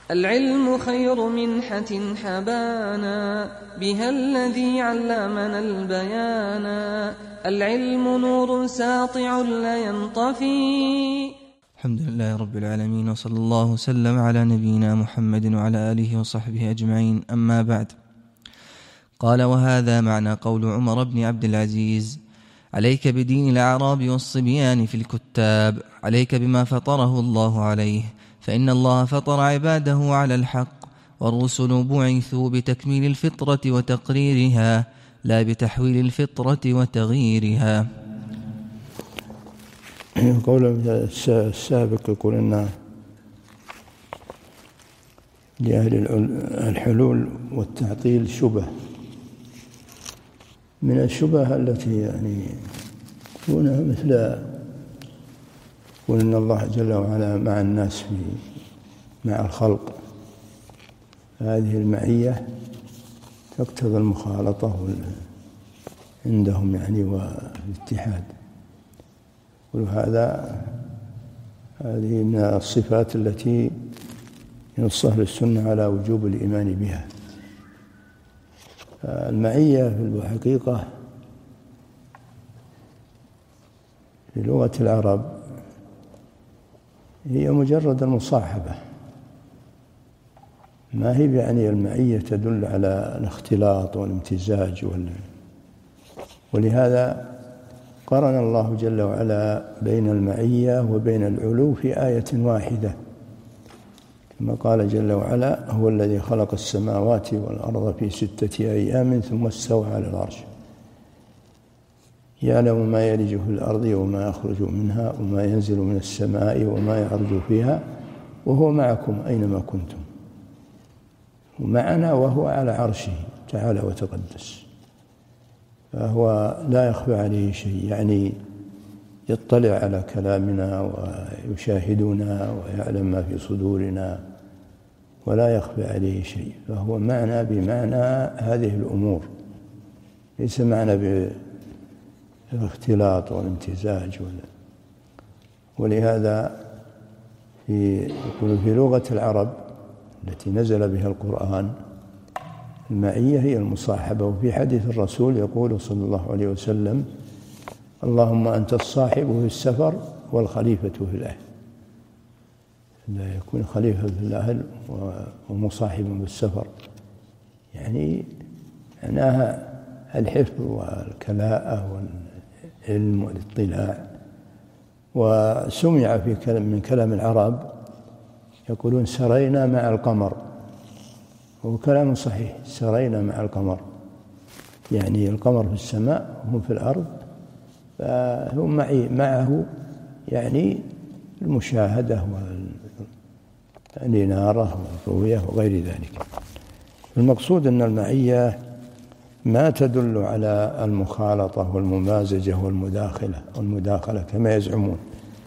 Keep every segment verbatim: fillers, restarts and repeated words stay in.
العلم خير منحة حبانا بها الذي علمنا البيانا. العلم نور ساطع لا ينطفي. الحمد لله رب العالمين، وصلى الله وسلم على نبينا محمد وعلى آله وصحبه أجمعين. أما بعد، قال: وهذا معنى قول عمر بن عبد العزيز: عليك بدين الأعراب والصبيان في الكتاب، عليك بما فطره الله عليه، فإن الله فطر عباده على الحق، والرسل بعثوا بتكميل الفطرة وتقريرها، لا بتحويل الفطرة وتغييرها. قول السابق يقول أن لأهل الحلول والتعطيل شبه من الشبه التي يعني تكونها مثل يقول إن الله جل وعلا مع الناس في مع الخلق، هذه المعية تقتضي المخالطة عندهم يعني والاتحاد، وهذا هذه من الصفات التي ينص أهل السنة على وجوب الإيمان بها. المعية في الحقيقة في لغة العرب هي مجرد المصاحبة، ما هي يعني المعية تدل على الاختلاط والامتزاج وال... ولهذا قرن الله جل وعلا بين المعية وبين العلو في آية واحدة، كما قال جل وعلا: هو الذي خلق السماوات والأرض في ستة أيام ثم استوى على العرش يعلم ما يلج في الأرض وما يخرج منها وما ينزل من السماء وما يعرج فيها وهو معكم أينما كنتم. ومعنا وهو على عرشه تعالى وتقدس، فهو لا يخفى عليه شيء، يعني يطلع على كلامنا ويشاهدنا ويعلم ما في صدورنا ولا يخفى عليه شيء، فهو معنا بمعنى هذه الأمور، ليس معنا بالاختلاط والامتزاج. ولهذا في يقول في لغة العرب التي نزل بها القرآن المعية هي المصاحبة. وفي حديث الرسول يقول صلى الله عليه وسلم: اللهم أنت الصاحب في السفر والخليفة في الأهل. لا يكون خليفة في الأهل ومصاحبا بالسفر، يعني معناها الحفظ والكلاءة والعلم والاطلاع. وسمع في كلام من كلام العرب يقولون: سرينا مع القمر، وهو كلام صحيح، سرينا مع القمر، يعني القمر في السماء وهم في الأرض، فهم معي معه يعني المشاهدة والإنارة والرؤية وغير ذلك. المقصود أن المعية ما تدل على المخالطة والممازجة والمداخلة والمداخلة كما يزعمون،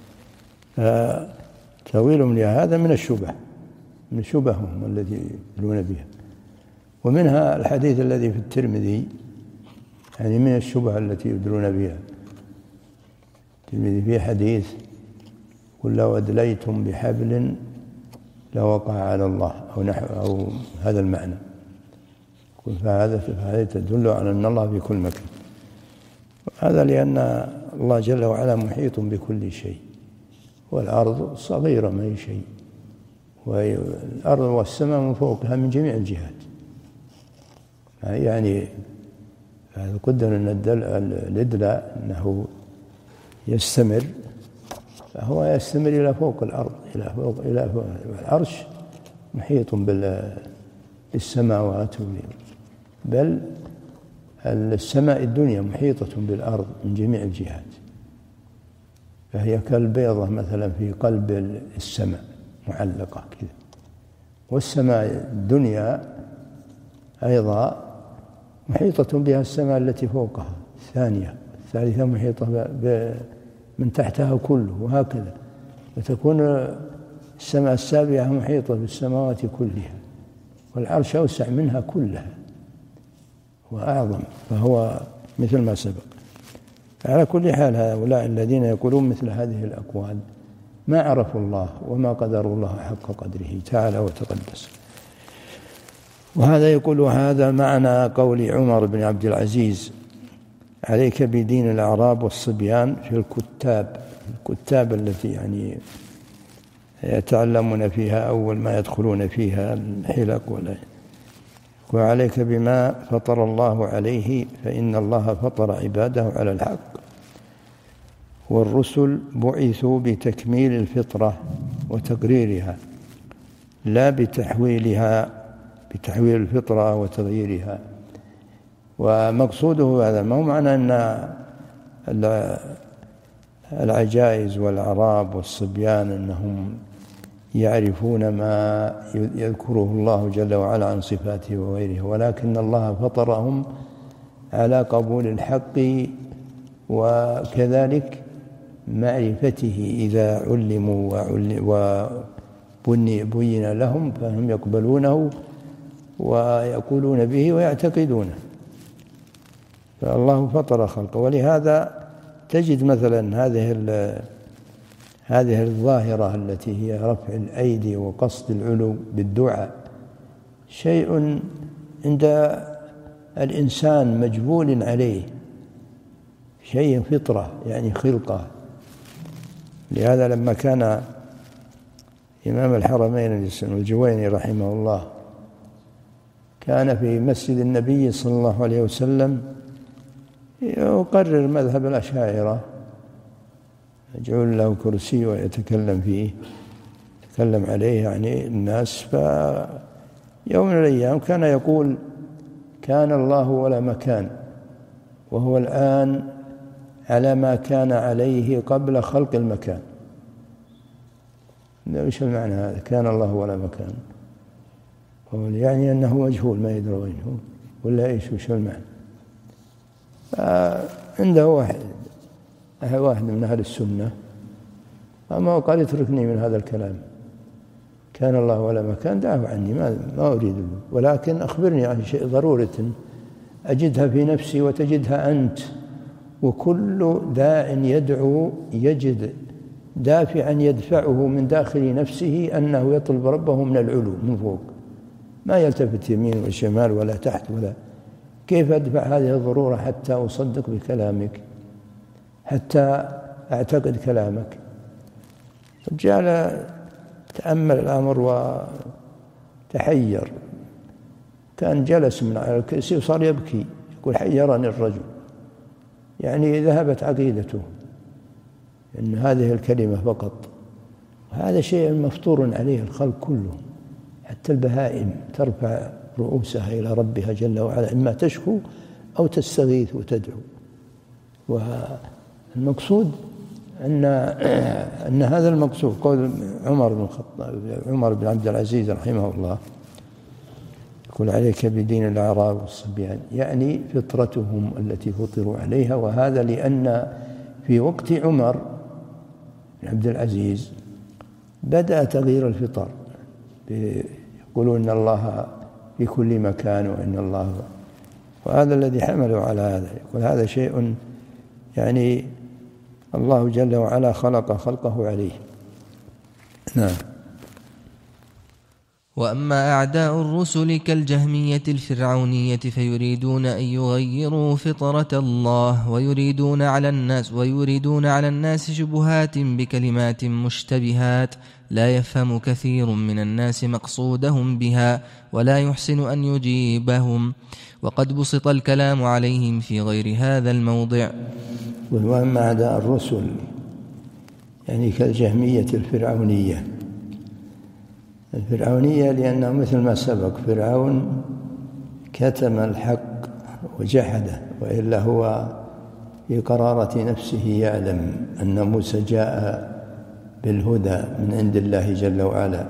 فتأويلهم لهذا من الشبه من شبههم الذي يدلون بها. ومنها الحديث الذي في الترمذي، يعني من الشبه التي يدلون بها. الترمذي فيه حديث: قل لو أدليتم بحبل لوقع على الله، أو نحو أو هذا المعنى. قل فهذا فهذا تدل على أن الله في كل مكان. هذا لأن الله جل وعلا محيط بكل شيء، والأرض صغيرة ما هي شيء، والأرض والسماء من فوقها من جميع الجهات. يعني هذا قدر أن الإدلاء أنه يستمر، فهو يستمر إلى فوق الأرض، إلى فوق إلى فوق العرش محيط بالسماوات، بل السماء الدنيا محيطة بالأرض من جميع الجهات، فهي كالبيضة مثلا في قلب السماء معلقة كذا. والسماء الدنيا أيضا محيطة بها السماء التي فوقها الثانية، الثالثة محيطة من تحتها كله، وهكذا، فتكون السماء السابعة محيطة بالسماوات كلها، والعرش أوسع منها كلها وأعظم، فهو مثل ما سبق. على كل حال هؤلاء الذين يقولون مثل هذه الأقوال ما عرفوا الله وما قدروا الله حق قدره تعالى وتقدس. وهذا يقول هذا معنى قول عمر بن عبد العزيز: عليك بدين الأعراب والصبيان في الكتاب، الكتاب التي يعني يتعلمون فيها أول ما يدخلون فيها الحلق، ولا وعليك بما فطر الله عليه، فإن الله فطر عباده على الحق، والرسل بعثوا بتكميل الفطرة وتقريرها لا بتحويلها بتحويل الفطرة وتغييرها. ومقصوده هذا، ما هو معنى أن العجائز والأعراب والصبيان أنهم يعرفون ما يذكره الله جل وعلا عن صفاته وغيره، ولكن الله فطرهم على قبول الحق وكذلك معرفته إذا علموا وبين لهم فهم يقبلونه ويقولون به ويعتقدونه. فالله فطر خلقه. ولهذا تجد مثلا هذه هذه الظاهرة التي هي رفع الأيدي وقصد العلو بالدعاء شيء عند الإنسان مجبول عليه، شيء فطرة يعني خلقة. لهذا لما كان إمام الحرمين الجويني رحمه الله كان في مسجد النبي صلى الله عليه وسلم يقرر مذهب الأشاعرة، يجعل له كرسي ويتكلم فيه، يتكلم عليه يعني الناس. فيوم من الأيام كان يقول: كان الله ولا مكان، وهو الآن على ما كان عليه قبل خلق المكان. ايش المعنى هذا؟ كان الله ولا مكان، يعني أنه مجهول ما يدري وينه ولا إيش؟ وش المعنى؟ عنده واحد واحد من أهل السنة أما قال: اتركني من هذا الكلام، كان الله ولا مكان، دعه عني، ما ما أريد، ولكن أخبرني عن شيء ضرورة أجدها في نفسي وتجدها أنت. وكل داع يدعو يجد دافعا يدفعه من داخل نفسه أنه يطلب ربه من العلو من فوق، ما يلتفت يمين وشمال ولا تحت ولا. كيف أدفع هذه الضرورة حتى أصدق بكلامك، حتى أعتقد كلامك؟ جعل تأمل الأمر وتحير، كان جلس من على الكرسي وصار يبكي، يقول: حيرني الرجل، يعني ذهبت عقيدته إن هذه الكلمة فقط. هذا شيء مفطور عليه الخلق كله، حتى البهائم ترفع رؤوسها إلى ربها جل وعلا، إما تشكو أو تستغيث وتدعو. والمقصود أن أن هذا المقصود قول عمر بن الخطاب عمر بن عبد العزيز رحمه الله، يقول: عليك بدين الأعراب والصبيان، يعني فطرتهم التي فطروا عليها. وهذا لأن في وقت عمر بن عبد العزيز بدأ تغيير الفطر، يقولون إن الله في كل مكان وإن الله، وهذا الذي حملوا على هذا. يقول هذا شيء يعني الله جل وعلا خلق خلقه عليه. نعم. وأما أعداء الرسل كالجهمية الفرعونية فيريدون أن يغيروا فطرة الله ويريدون على الناس ويريدون على الناس شبهات بكلمات مشتبهات لا يفهم كثير من الناس مقصودهم بها ولا يحسن أن يجيبهم، وقد بسط الكلام عليهم في غير هذا الموضع. وأما أعداء الرسل يعني كالجهمية الفرعونية الفرعونية لأنه مثل ما سبق، فرعون كتم الحق وجحده، وإلا هو في قرارة نفسه يعلم أن موسى جاء بالهدى من عند الله جل وعلا،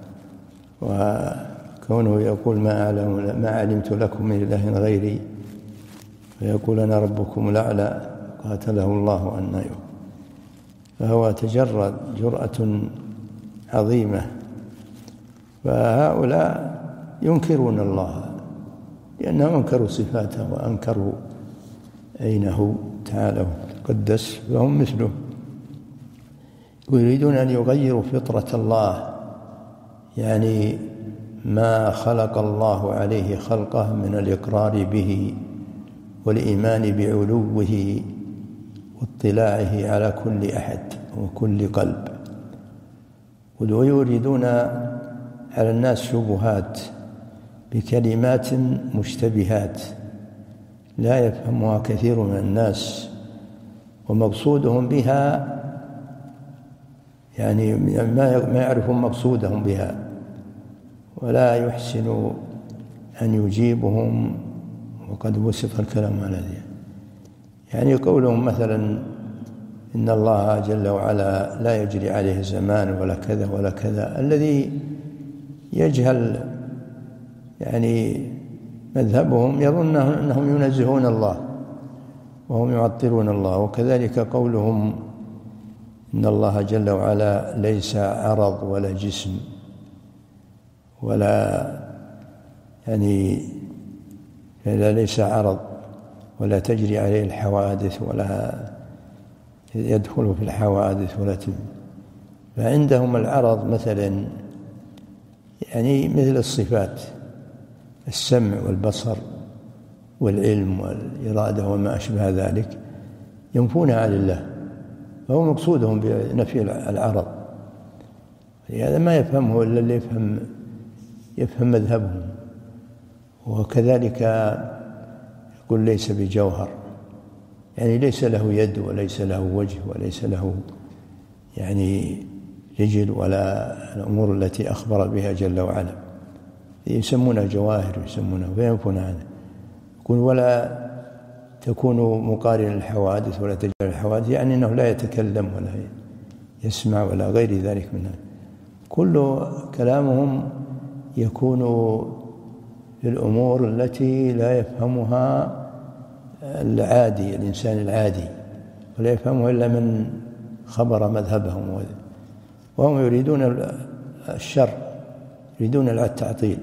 وكونه يقول ما أعلم ما علمت لكم من إله غيري، ويقول أنا ربكم الأعلى، قاتله الله أن يؤمن. فهو تجرد جرأة عظيمة. فهؤلاء ينكرون الله لأنهم أنكروا صفاته وأنكروا عينه تعالى وتقدس، فهم مثله. ويريدون أن يغيروا فطرة الله، يعني ما خلق الله عليه خلقه من الإقرار به والإيمان بعلوه واطلاعه على كل أحد وكل قلب. ويريدون على الناس شبهات بكلمات مشتبهات لا يفهمها كثير من الناس، ومقصودهم بها يعني ما يعرفون مقصودهم بها، ولا يحسن أن يجيبهم وقد وصف الكلام على ذلك. يعني قولهم مثلا إن الله جل وعلا لا يجري عليه زمان ولا كذا ولا كذا، الذي يجهل يعني مذهبهم يظن أنهم ينزهون الله وهم يعطلون الله. وكذلك قولهم إن الله جل وعلا ليس عرض ولا جسم ولا يعني ليس عرض ولا تجري عليه الحوادث ولا يدخل في الحوادث ولا تجري. فعندهم العرض مثلا يعني مثل الصفات، السمع والبصر والعلم والإرادة وما أشبه ذلك ينفونها عن الله، فهو مقصودهم بنفي العرض. هذا ما يفهمه إلا اللي يفهم يفهم مذهبهم. وكذلك يقول ليس بجوهر، يعني ليس له يد وليس له وجه وليس له يعني رجل ولا الأمور التي أخبر بها جل وعلا، يسمونها جواهر يسمونها وينفون عنه. يقول ولا تكون مقارن الحوادث ولا تجري الحوادث، يعني أنه لا يتكلم ولا يسمع ولا غير ذلك منها. كل كلامهم يكون في الأمور التي لا يفهمها العادي، الإنسان العادي، ولا يفهمها إلا من خبر مذهبهم، وهم يريدون الشر، يريدون التعطيل.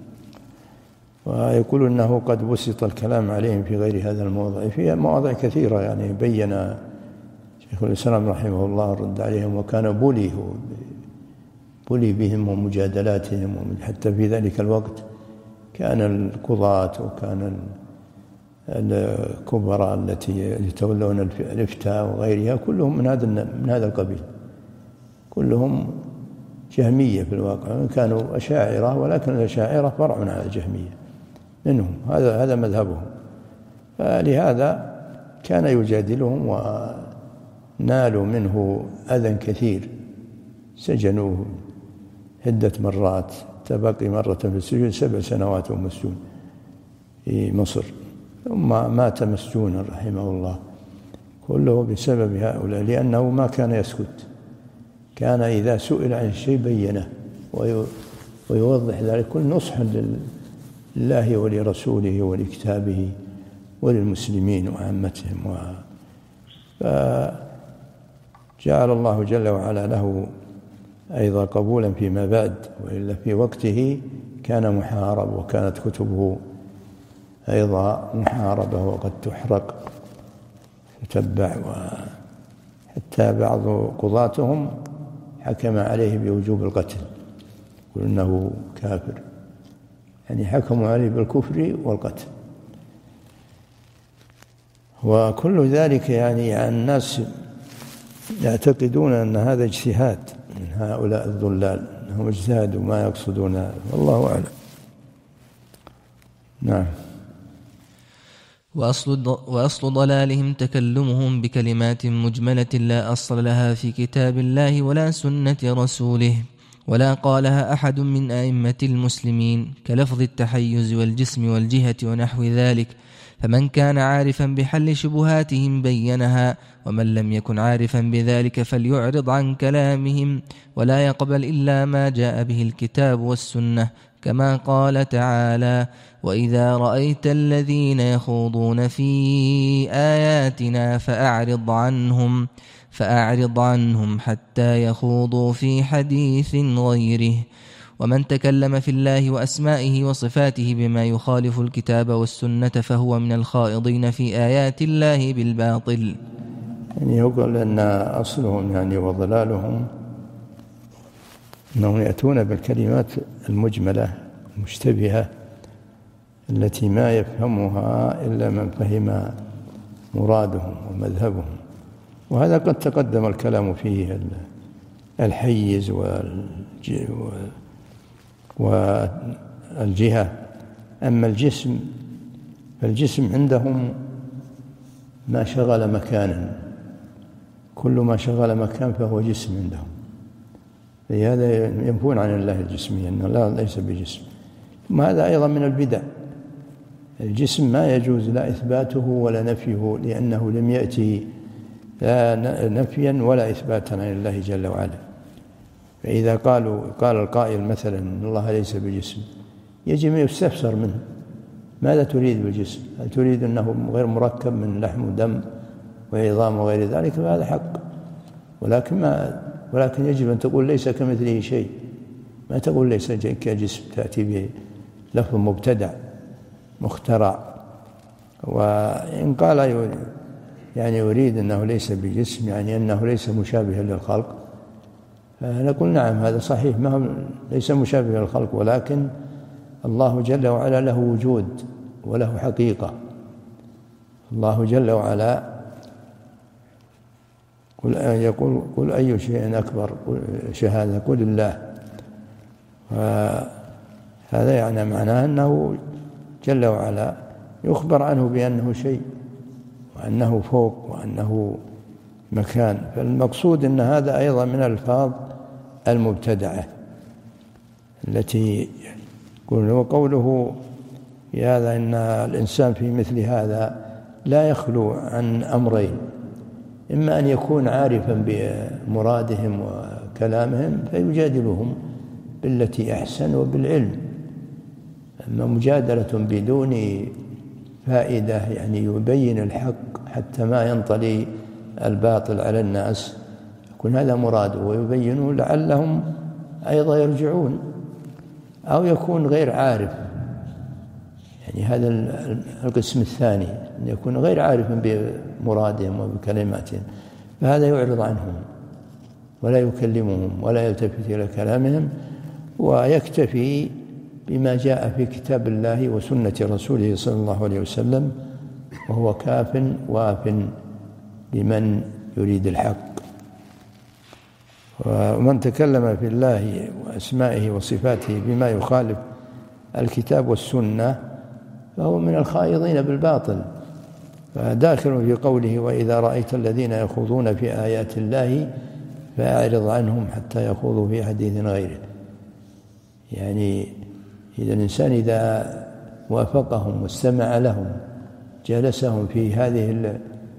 ويقول أنه قد بسط الكلام عليهم في غير هذا الموضع، في مواضع كثيرة يعني بين شيخ الإسلام رحمه الله رد عليهم، وكان بولي بولي بهم ومجادلاتهم. حتى في ذلك الوقت كان القضاة وكان الكبراء التي يتولون الإفتاء وغيرها كلهم من هذا من هذا القبيل، كلهم جهمية في الواقع، كانوا أشاعرة، ولكن الأشاعرة فرع على الجهمية منهم، هذا هذا مذهبهم. فلهذا كان يجادلهم ونالوا منه أذى كثير، سجنوه عدة مرات، تبقي مرة في السجن سبع سنوات مسجون في مصر، ثم مات مسجونا رحمه الله، كله بسبب هؤلاء، لأنه ما كان يسكت، كان إذا سئل عن شيء بينه ويوضح ذلك كل نصحا لله ولرسوله ولكتابه وللمسلمين وعامتهم. فجعل الله جل وعلا له أيضا قبولا فيما بعد، وإلا في وقته كان محارب، وكانت كتبه أيضا محاربة وقد تحرق تتبع، وحتى بعض قضاتهم حكم عليه بوجوب القتل، يقول إنه كافر، يعني حكموا عليه بالكفر والقتل. وكل ذلك يعني الناس يعتقدون أن هذا اجتهاد من هؤلاء الضلال، أنهم اجتهدوا ما يقصدون، والله أعلم. نعم. وأصل, وأصل ضلالهم تكلمهم بكلمات مجملة لا أصل لها في كتاب الله ولا سنة رسوله، ولا قالها أحد من أئمة المسلمين، كلفظ التحيز والجسم والجهة ونحو ذلك. فمن كان عارفا بحل شبهاتهم بينها، ومن لم يكن عارفا بذلك فليعرض عن كلامهم ولا يقبل إلا ما جاء به الكتاب والسنة، كما قال تعالى: وإذا رأيت الذين يخوضون في آياتنا فأعرض عنهم فأعرض عنهم حتى يخوضوا في حديث غيره. ومن تكلم في الله وأسمائه وصفاته بما يخالف الكتاب والسنة فهو من الخائضين في آيات الله بالباطل. يعني يقول أن أصلهم يعني وضلالهم أنهم يأتون بالكلمات المجملة المشتبهة التي ما يفهمها إلا من فهم مرادهم ومذهبهم، وهذا قد تقدم الكلام فيه، الحيز والجهة. أما الجسم فالجسم عندهم ما شغل مكانا، كل ما شغل مكان فهو جسم عندهم، لهذا ينفون عن الله الجسمية، أنه لا ليس بجسم. ثم هذا أيضا من البدع، الجسم ما يجوز لا إثباته ولا نفيه، لأنه لم يأتي لا نفيا ولا إثباتا عن الله جل وعلا. فإذا قالوا قال القائل مثلا إن الله ليس بجسم، يجب أن يستفسر منه ماذا تريد بالجسم؟ هل تريد أنه غير مركب من لحم ودم وعظام وغير ذلك؟ فهذا حق، ولكن ما ولكن يجب أن تقول ليس كمثله شيء، ما تقول ليس كجسم، تأتي به لفظ مبتدع مخترع. وإن قال يعني يريد أنه ليس بجسم، يعني أنه ليس مشابها للخلق، فنقول نعم هذا صحيح، ما هو ليس مشابها للخلق، ولكن الله جل وعلا له وجود وله حقيقة. الله جل وعلا يقول قل أي شيء أكبر شهادة، قل الله. وهذا يعني معناه أنه جل وعلا يخبر عنه بأنه شيء، وأنه فوق، وأنه مكان. فالمقصود أن هذا أيضا من الألفاظ المبتدعة التي يقول وقوله في هذا إن الإنسان في مثل هذا لا يخلو عن أمرين: إما أن يكون عارفا بمرادهم وكلامهم فيجادلهم بالتي أحسن وبالعلم، أما مجادلة بدون فائدة يعني يبين الحق حتى ما ينطلي الباطل على الناس، يكون هذا مراده ويبينه لعلهم أيضا يرجعون. أو يكون غير عارف، يعني هذا القسم الثاني، أن يكون غير عارف بمرادهم وبكلماتهم، فهذا يعرض عنهم ولا يكلمهم ولا يلتفت إلى كلامهم، ويكتفي بما جاء في كتاب الله وسنة رسوله صلى الله عليه وسلم، وهو كاف واف لمن يريد الحق. ومن تكلم في الله وأسمائه وصفاته بما يخالف الكتاب والسنة فهو من الخائضين بالباطل، فداخل في قوله وإذا رأيت الذين يخوضون في آيات الله فأعرض عنهم حتى يخوضوا في حديث غيره. يعني إذا الإنسان إذا وافقهم واستمع لهم جلسهم في هذه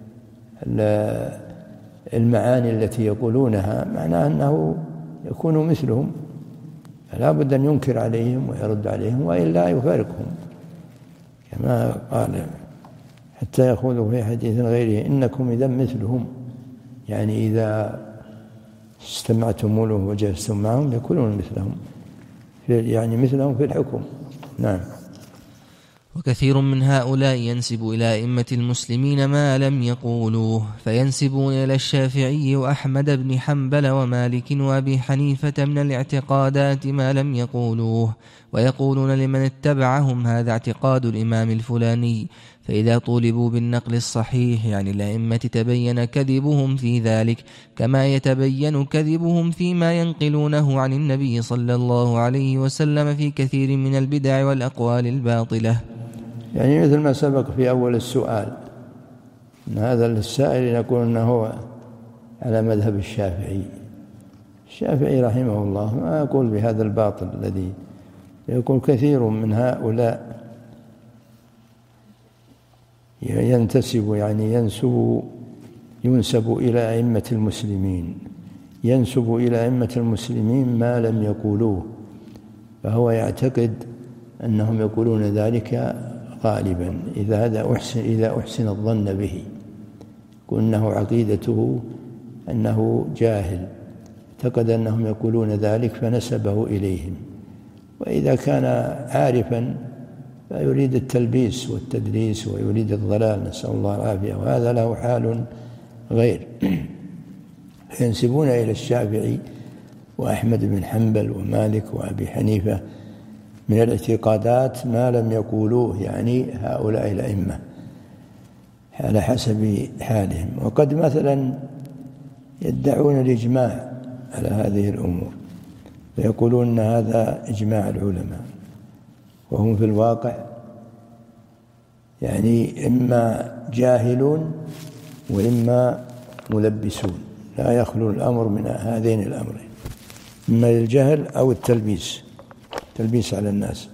المعاني التي يقولونها، معناه أنه يكون مثلهم، فلا بد أن ينكر عليهم ويرد عليهم، وإلا يفارقهم كما قال حتى يخوضوا في حديث غيره إنكم إذا مثلهم، يعني إذا استمعتم له وجلستم معهم يكونون مثلهم، يعني مثلهم في الحكم. نعم. وكثير من هؤلاء ينسب إلى أئمة المسلمين ما لم يقولوه، فينسبون إلى الشافعي وأحمد بن حنبل ومالك وأبي حنيفة من الاعتقادات ما لم يقولوه، ويقولون لمن اتبعهم هذا اعتقاد الإمام الفلاني، فإذا طولبوا بالنقل الصحيح يعني الأئمة تبين كذبهم في ذلك كما يتبين كذبهم فيما ينقلونه عن النبي صلى الله عليه وسلم في كثير من البدع والأقوال الباطلة. يعني مثل ما سبق في أول السؤال أن هذا السائل يقول أنه على مذهب الشافعي. الشافعي رحمه الله ما يقول بهذا الباطل الذي يقول كثير من هؤلاء ينتسب يعني ينسب ينسب إلى أئمة المسلمين ينسب إلى أئمة المسلمين ما لم يقولوه، فهو يعتقد أنهم يقولون ذلك غالبا إذا هذا أحسن إذا أحسن الظن به، كأنه عقيدته أنه جاهل، اعتقد أنهم يقولون ذلك فنسبه إليهم. وإذا كان عارفا فيريد التلبيس والتدليس ويريد الضلال، نسأل الله العافية، وهذا له حال غير، ينسبون إلى الشافعي وأحمد بن حنبل ومالك وأبي حنيفة من الاعتقادات ما لم يقولوه، يعني هؤلاء الأئمة على حسب حالهم. وقد مثلا يدعون الإجماع على هذه الأمور ويقولون أن هذا إجماع العلماء، وهم في الواقع يعني إما جاهلون وإما ملبسون، لا يخلو الأمر من هذين الأمرين، إما الجهل أو التلبيس، تلبيس على الناس.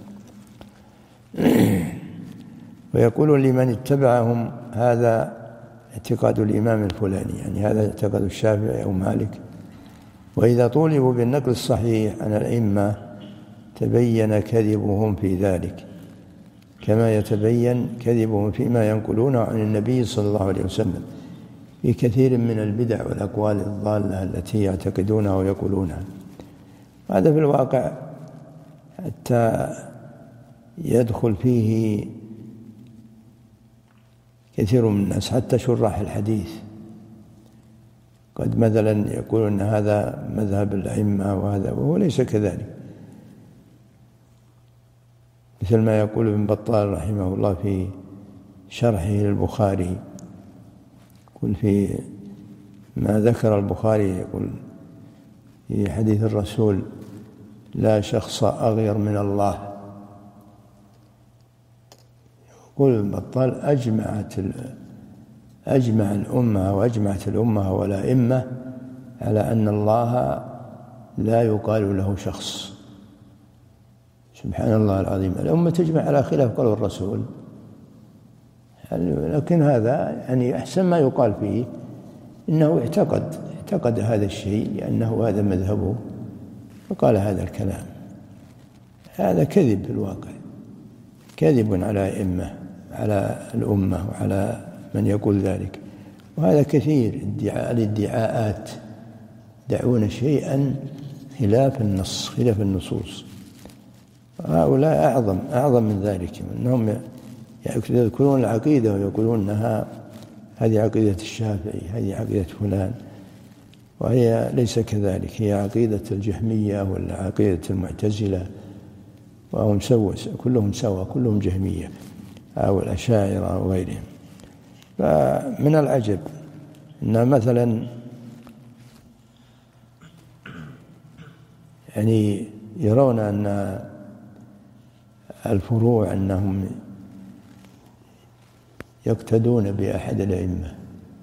ويقولون لمن اتبعهم هذا اعتقاد الإمام الفلاني، يعني هذا اعتقاد الشافعي أو مالك. وإذا طولبوا بالنقل الصحيح عن الأئمة تبين كذبهم في ذلك، كما يتبين كذبهم فيما ينقلونه عن النبي صلى الله عليه وسلم في كثير من البدع والأقوال الضالة التي يعتقدونها ويقولونها. هذا في الواقع حتى يدخل فيه كثير من الناس، حتى شراح الحديث قد مثلا يقولون أن هذا مذهب الأئمة وهذا، وهو ليس كذلك، مثل ما يقول ابن بطال رحمه الله في شرحه للبخاري، يقول في ما ذكر البخاري، يقول في حديث الرسول لا شخص أغير من الله. يقول ابن بطال أجمعت أجمع الأمة وأجمعت الأمة والأئمة على أن الله لا يقال له شخص. سبحان الله العظيم، الأمة تجمع على خلاف قول الرسول، لكن هذا يعني أحسن ما يقال فيه إنه اعتقد اعتقد هذا الشيء لأنه هذا مذهبه فقال هذا الكلام. هذا كذب في الواقع، كذب على أئمة، على الأمة وعلى من يقول ذلك. وهذا كثير ادعاء الادعاءات، يدعون شيئا خلاف النص، خلاف النصوص. هؤلاء أعظم أعظم من ذلك، أنهم يذكرون العقيدة ويقولون أنها هذه عقيدة الشافعي، هذه عقيدة فلان، وهي ليس كذلك، هي عقيدة الجهمية ولا عقيدة المعتزلة، وهم سوا كلهم سوا، كلهم جهمية أو الأشاعرة أو غيرهم. فمن العجب أن مثلا يعني يرون أن الفروع أنهم يقتدون بأحد الأئمة،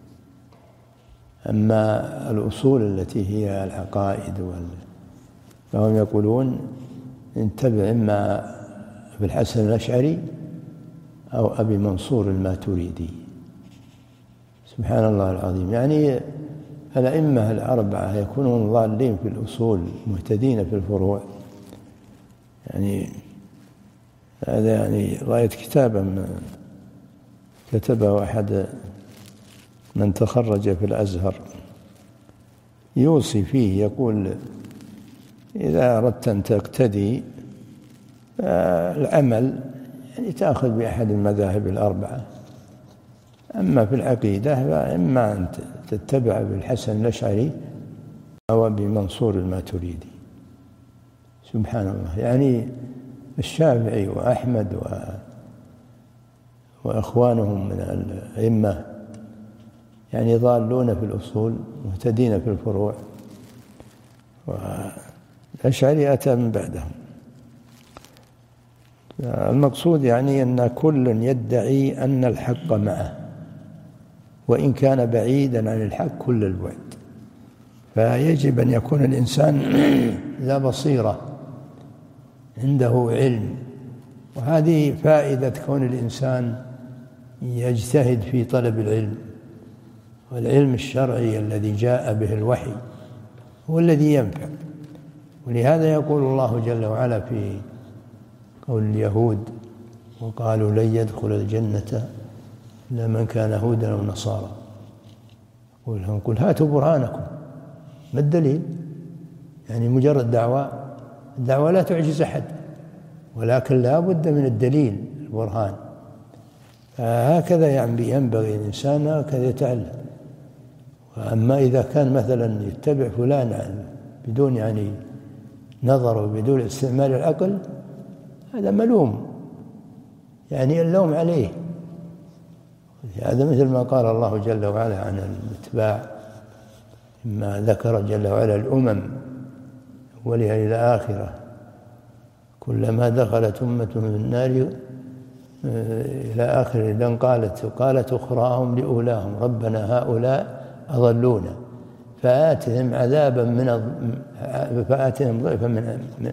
أما الأصول التي هي العقائد وال... فهم يقولون انتبع إما أبي الحسن الأشعري أو أبي منصور الماتريدي. سبحان الله العظيم، يعني الأئمة الأربعة يكونون ضالين في الأصول مهتدين في الفروع. يعني هذا يعني رأيت كتابا كتبه أحد من تخرج في الأزهر يوصي فيه، يقول إذا أردت أن تقتدي العمل يعني تأخذ بأحد المذاهب الأربعة، أما في العقيدة فإما أن تتبع بالحسن الأشعري أو بمنصور الماتريدي. سبحان الله، يعني الشافعي وأحمد و وأخوانهم من الأئمة يعني ضالون في الأصول مهتدين في الفروع، والأشعري أتى من بعدهم. المقصود يعني أن كل يدعي أن الحق معه وإن كان بعيدا عن الحق كل البعد، فيجب أن يكون الإنسان ذا بصيرة عنده علم. وهذه فائدة كون الإنسان يجتهد في طلب العلم، والعلم الشرعي الذي جاء به الوحي هو الذي ينفع. ولهذا يقول الله جل وعلا في قول اليهود وقالوا لن يدخل الجنة إلا من كان هودا أو نصارى، قل لهم قل هاتوا برهانكم، ما الدليل؟ يعني مجرد دعوة، الدعوة لا تعجز أحد، ولكن لا بد من الدليل البرهان. فهكذا يعني ينبغي الإنسان هكذا يتعلم. وأما إذا كان مثلا يتبع فلان بدون يعني نظر وبدون استعمال العقل هذا ملوم، يعني اللوم عليه. هذا مثل ما قال الله جل وعلا عن الاتباع، ما ذكر جل وعلا الأمم أولها إلى آخرة، كلما دخلت أمة من النار إلى آخر إذن قالت قالت أخراهم لأولاهم ربنا هؤلاء أضلونا فآتهم عذابا من فآتهم ضعفا من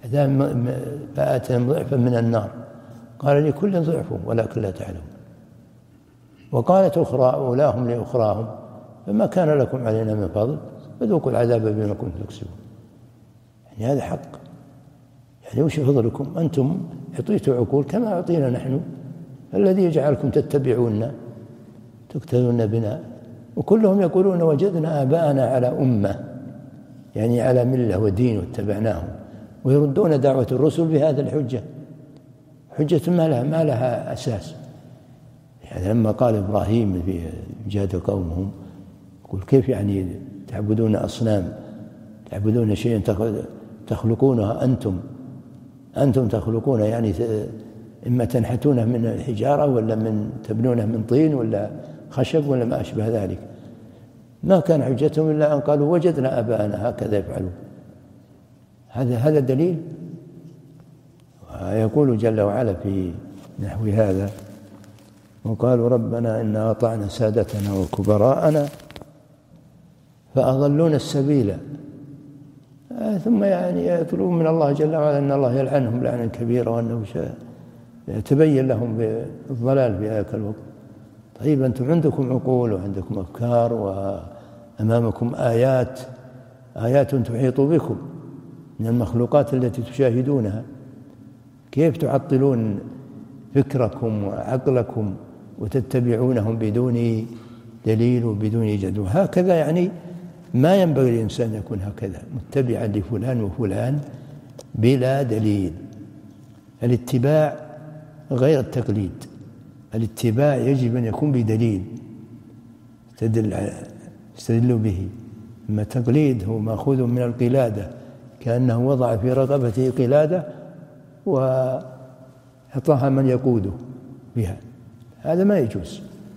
فآتهم ضعفا من النار قال لكل ضعف ولكن لا تعلمون. وقالت أخرى أولاهم لأخراهم فما كان لكم علينا من فضل فذوقوا العذاب بما كنتم تكسبون. يعني هذا حق، يعني وش فضلكم؟ أنتم أعطيتوا عقول كما أعطينا نحن، الذي يجعلكم تتبعوننا تقتدون بنا. وكلهم يقولون وجدنا آباءنا على أمة، يعني على ملة ودين واتبعناهم، ويردون دعوة الرسل بهذا الحجة، حجة ما لها, ما لها أساس. يعني لما قال إبراهيم في جهاد قومهم يقول كيف يعني تعبدون أصنام، تعبدون شيئا تخلقونها أنتم أنتم تخلقونها، يعني إما تنحتونه من الحجارة ولا من تبنونه من طين ولا خشب ولا ما أشبه ذلك. ما كان حجتهم إلا أن قالوا وجدنا آباءنا هكذا يفعلون. هذا هذا دليل. ويقول جل وعلا في نحو هذا وقالوا ربنا إنا أطعنا سادتنا وكبراءنا فأضلونا السبيل، ثم يعني يطلبون من الله جل وعلا أن الله يلعنهم لعنا كبيرا وأنه يتبين لهم بالضلال في ذلك الوقت. طيب أنتم عندكم عقول وعندكم أفكار وأمامكم آيات آيات تحيط بكم من المخلوقات التي تشاهدونها، كيف تعطلون فكركم وعقلكم وتتبعونهم بدون دليل وبدون جدوى؟ هكذا يعني ما ينبغي الإنسان يكون هكذا متبعا لفلان وفلان بلا دليل. الاتباع غير التقليد، الاتباع يجب أن يكون بدليل تدل يستدل به. أما التقليد هو مأخوذ من القلادة، كأنه وضع في رقبته قلادة وأعطاها من يقوده بها، هذا ما يجوز.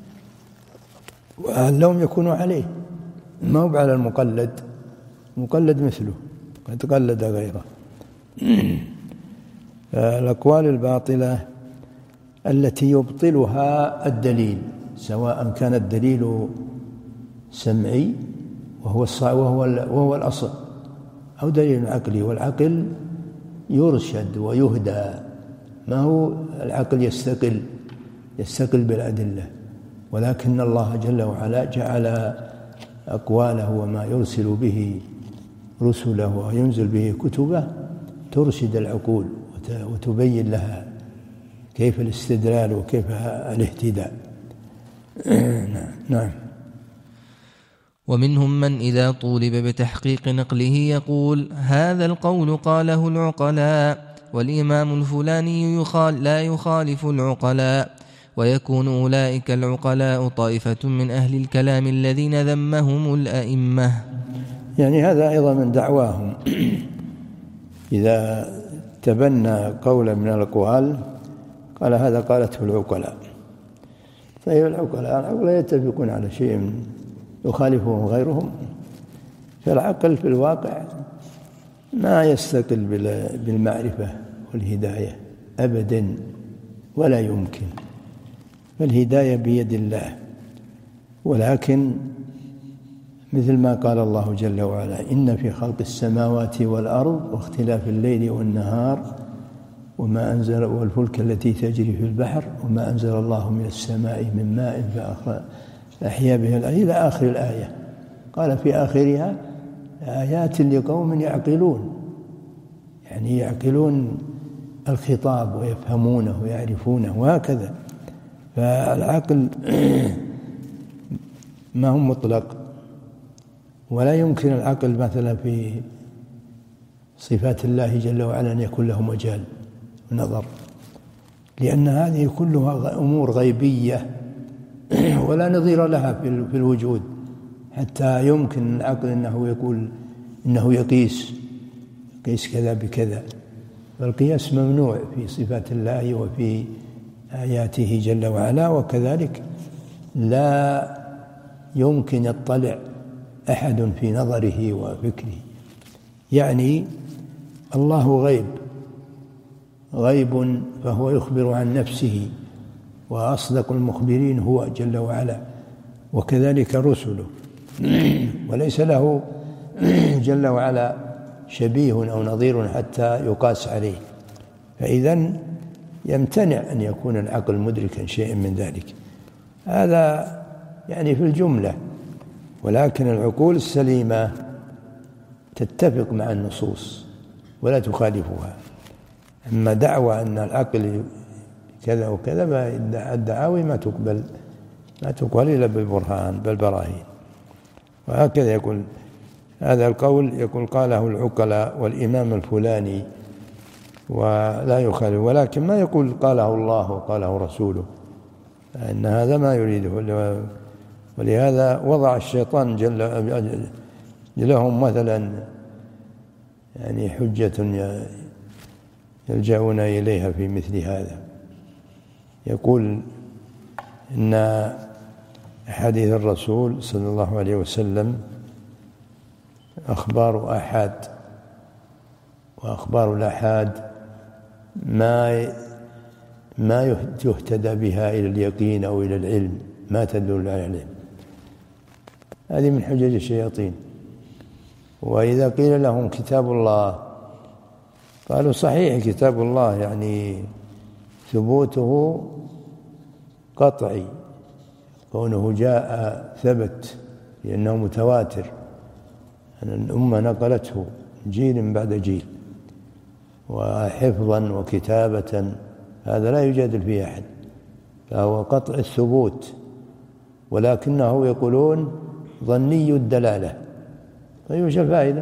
واللوم يكون عليه ما هو على المقلد، مقلد مثله قد قلد غيره. الأقوال الباطلة التي يبطلها الدليل، سواء كان الدليل سمعي وهو وهو وهو الأصل، أو دليل عقلي، والعقل يرشد ويهدى، ما هو العقل يستقل يستقل بالأدلة، ولكن الله جل وعلا جعل أقواله وما يرسل به رسله وينزل به كتبه ترشد العقول وتبين لها كيف الاستدلال وكيف الاهتداء. نعم. ومنهم من إذا طولب بتحقيق نقله يقول هذا القول قاله العقلاء، والإمام الفلاني يخال لا يخالف العقلاء، ويكون أولئك العقلاء طائفة من أهل الكلام الذين ذمهم الأئمة. يعني هذا أيضا من دعواهم، إذا تبنى قولا من الأقوال قال هذا قالته العقلاء. طيب العقلاء العقلاء يتفقون على شيء يخالفهم غيرهم، فالعقل في الواقع ما يستقل بالمعرفة والهداية أبدا ولا يمكن، فالهداية بيد الله. ولكن مثل ما قال الله جل وعلا إن في خلق السماوات والأرض واختلاف الليل والنهار وما أنزل والفلك التي تجري في البحر وما أنزل الله من السماء من ماء فأحيا به الأرض إلى آخر الآية. قال في آخرها آيات لقوم يعقلون، يعني يعقلون الخطاب ويفهمونه ويعرفونه وهكذا. فالعقل ما هو مطلق، ولا يمكن العقل مثلا في صفات الله جل وعلا أن يكون له مجال نظر، لأن هذه كلها أمور غيبية ولا نظير لها في الوجود، حتى يمكن العقل أنه يقول إنه يقيس قيس كذا بكذا. فالقياس ممنوع في صفات الله وفي آياته جل وعلا، وكذلك لا يمكن يطلع أحد في نظره وفكره. يعني الله غيب غيب فهو يخبر عن نفسه، وأصدق المخبرين هو جل وعلا، وكذلك رسله، وليس له جل وعلا شبيه أو نظير حتى يقاس عليه. فإذن يمتنع أن يكون العقل مدركا شيئا من ذلك. هذا يعني في الجملة، ولكن العقول السليمة تتفق مع النصوص ولا تخالفها. أما دعوى أن العقل كذا وكذا فالدعاوي ما تقبل ما تقبل إلا بالبرهان بالبراهين. وهكذا يقول هذا القول، يقول قاله العقلاء والإمام الفلاني ولا يخالف، ولكن ما يقول قاله الله وقاله رسوله، فإن هذا ما يريده. ولهذا وضع الشيطان جل لهم مثلا يعني حجة يلجأون إليها في مثل هذا. يقول إن حديث الرسول صلى الله عليه وسلم أخبار أحاد، وأخبار الأحاد ما ما يهتدى بها إلى اليقين أو إلى العلم، ما تدل على العلم. هذه من حجج الشياطين. وإذا قيل لهم كتاب الله قالوا صحيح كتاب الله يعني ثبوته قطعي، كونه جاء ثبت لأنه متواتر، أن الأمة نقلته جيل بعد جيل، وحفظا وكتابة، هذا لا يجادل فيه أحد، فهو قطع الثبوت. ولكنه يقولون ظني الدلالة، فيوش فائدة،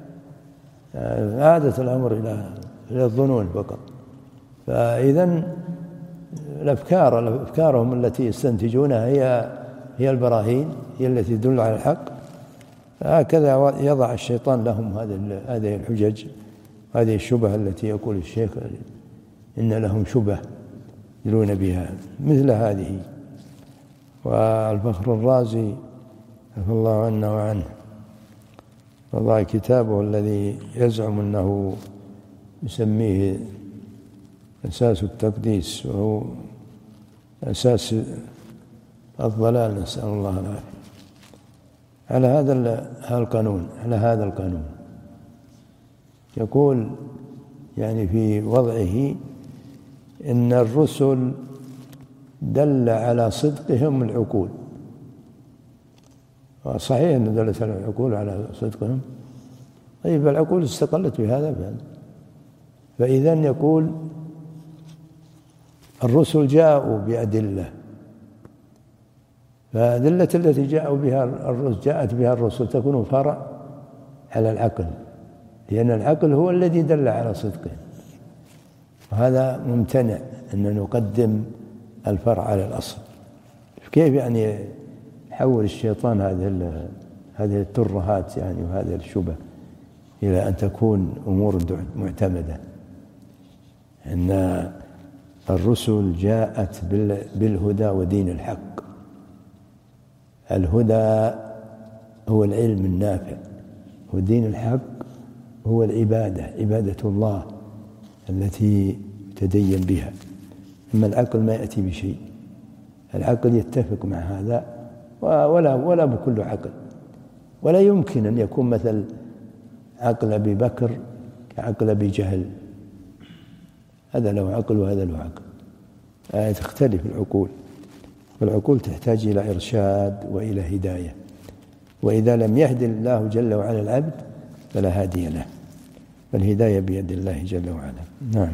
عادة الأمر إلى الظنون فقط. فإذن الأفكار الأفكارهم التي يستنتجونها هي هي البراهين، هي التي تدل على الحق. هكذا يضع الشيطان لهم هذه الحجج، هذه الشبه التي يقول الشيخ إن لهم شبه يدلون بها مثل هذه. والفخر الرازي عفى الله عنا وعنه وضع كتابه الذي يزعم أنه يسميه أساس التقديس، وهو أساس الضلال، نسأل الله العافية، على هذا القانون على هذا القانون يقول يعني في وضعه إن الرسل دل على صدقهم العقول. صحيح أن دلت العقول على صدقهم، طيب العقول استقلت بهذا فهم. فإذن يقول الرسل جاءوا بأدلة، فأدلة التي جاءوا بها الرسل جاءت بها الرسل تكون فرع على العقل، لأن العقل هو الذي دل على صدقه. وهذا ممتنع أن نقدم الفرع على الأصل. كيف يعني يحول الشيطان هذه هذه الترهات يعني وهذه الشبه إلى أن تكون أمور معتمدة؟ أن الرسل جاءت بالهدى ودين الحق. الهدى هو العلم النافع، ودين الحق هو العبادة، عبادة الله التي تدين بها. أما العقل ما يأتي بشيء، العقل يتفق مع هذا ولا ولا بكل عقل، ولا يمكن أن يكون مثل عقل أبي بكر كعقل أبي جهل، هذا له عقل وهذا له عقل. آه تختلف العقول، والعقول تحتاج إلى إرشاد وإلى هداية، وإذا لم يهدي الله جل وعلا العبد فلا هادي له، فالهداية بيد الله جل وعلا. نعم.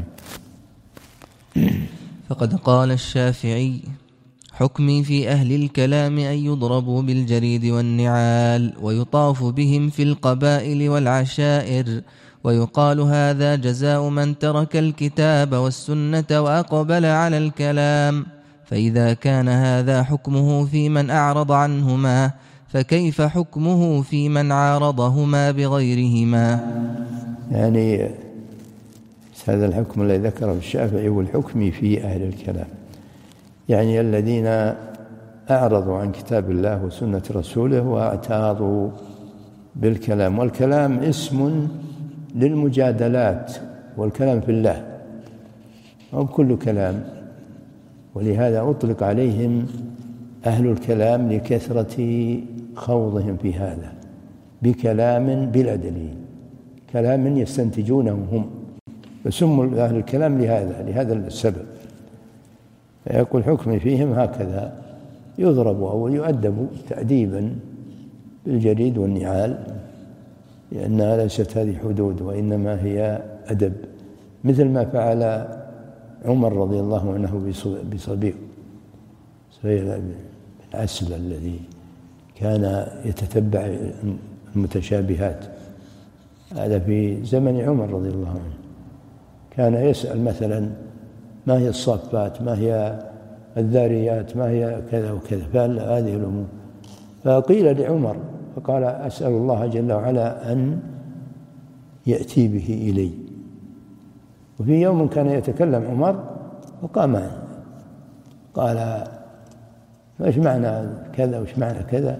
فقد قال الشافعي: حكمي في أهل الكلام أن يضربوا بالجريد والنعال ويطاف بهم في القبائل والعشائر، ويقال هذا جزاء من ترك الكتاب والسنة وأقبل على الكلام. فإذا كان هذا حكمه في من أعرض عنهما، فكيف حكمه في من عارضهما بغيرهما؟ يعني هذا الحكم الذي ذكره الشافعي هو الحكم في أهل الكلام، يعني الذين أعرضوا عن كتاب الله وسنة رسوله واعتاضوا بالكلام. والكلام اسم للمجادلات، والكلام في الله أو كل كلام، ولهذا أطلق عليهم أهل الكلام لكثرة خوضهم في هذا بكلام بلا دليل، كلام يستنتجونه هم، فسموا أهل الكلام لهذا لهذا السبب. فيقول حكم فيهم هكذا، يضرب أو يؤدب تأديبا بالجريد والنعال، لأنها ليست هذه حدود وإنما هي أدب، مثل ما فعل عمر رضي الله عنه بصبيغ صبيغ بن عسل الذي كان يتتبع المتشابهات، هذا في زمن عمر رضي الله عنه، كان يسأل مثلا ما هي الصافات، ما هي الذاريات، ما هي كذا وكذا، فهذه الأمور. فقيل لعمر فقال أسأل الله جل وعلا أن يأتي به إلي. وفي يوم كان يتكلم عمر وقام قال ايش معنى كذا وايش معنى كذا،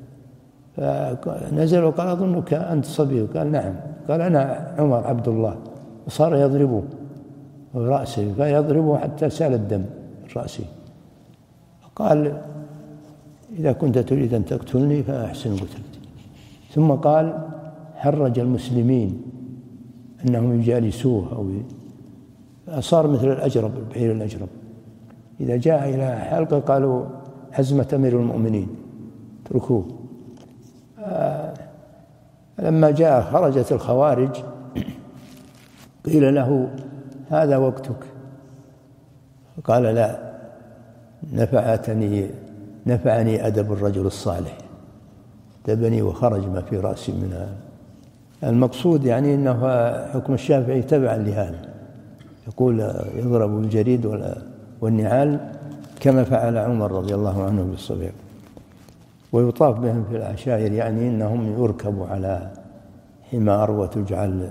فنزل وقال أظنك أنت صبي، قال نعم، قال أنا عمر عبد الله، وصار يضربه رأسه، فيضربه حتى سال الدم رأسه. قال إذا كنت تريد أن تقتلني فأحسن قتلتي. ثم قال حرج المسلمين أنهم يجالسوه، أو صار مثل الأجرب، البعير الأجرب، إذا جاء إلى حلقة قالوا حزمة أمير المؤمنين اتركوه. لما جاء خرجت الخوارج قيل له هذا وقتك، قال لا، نفعتني نفعني أدب الرجل الصالح، دبني وخرج ما في رأسي منها. المقصود يعني أنه حكم الشافعي تبعا لهذا، يقول يضرب بالجريد والنعال كما فعل عمر رضي الله عنه بالصبيغ. ويطاف بهم في العشائر، يعني أنهم يركبوا على حمار وتجعل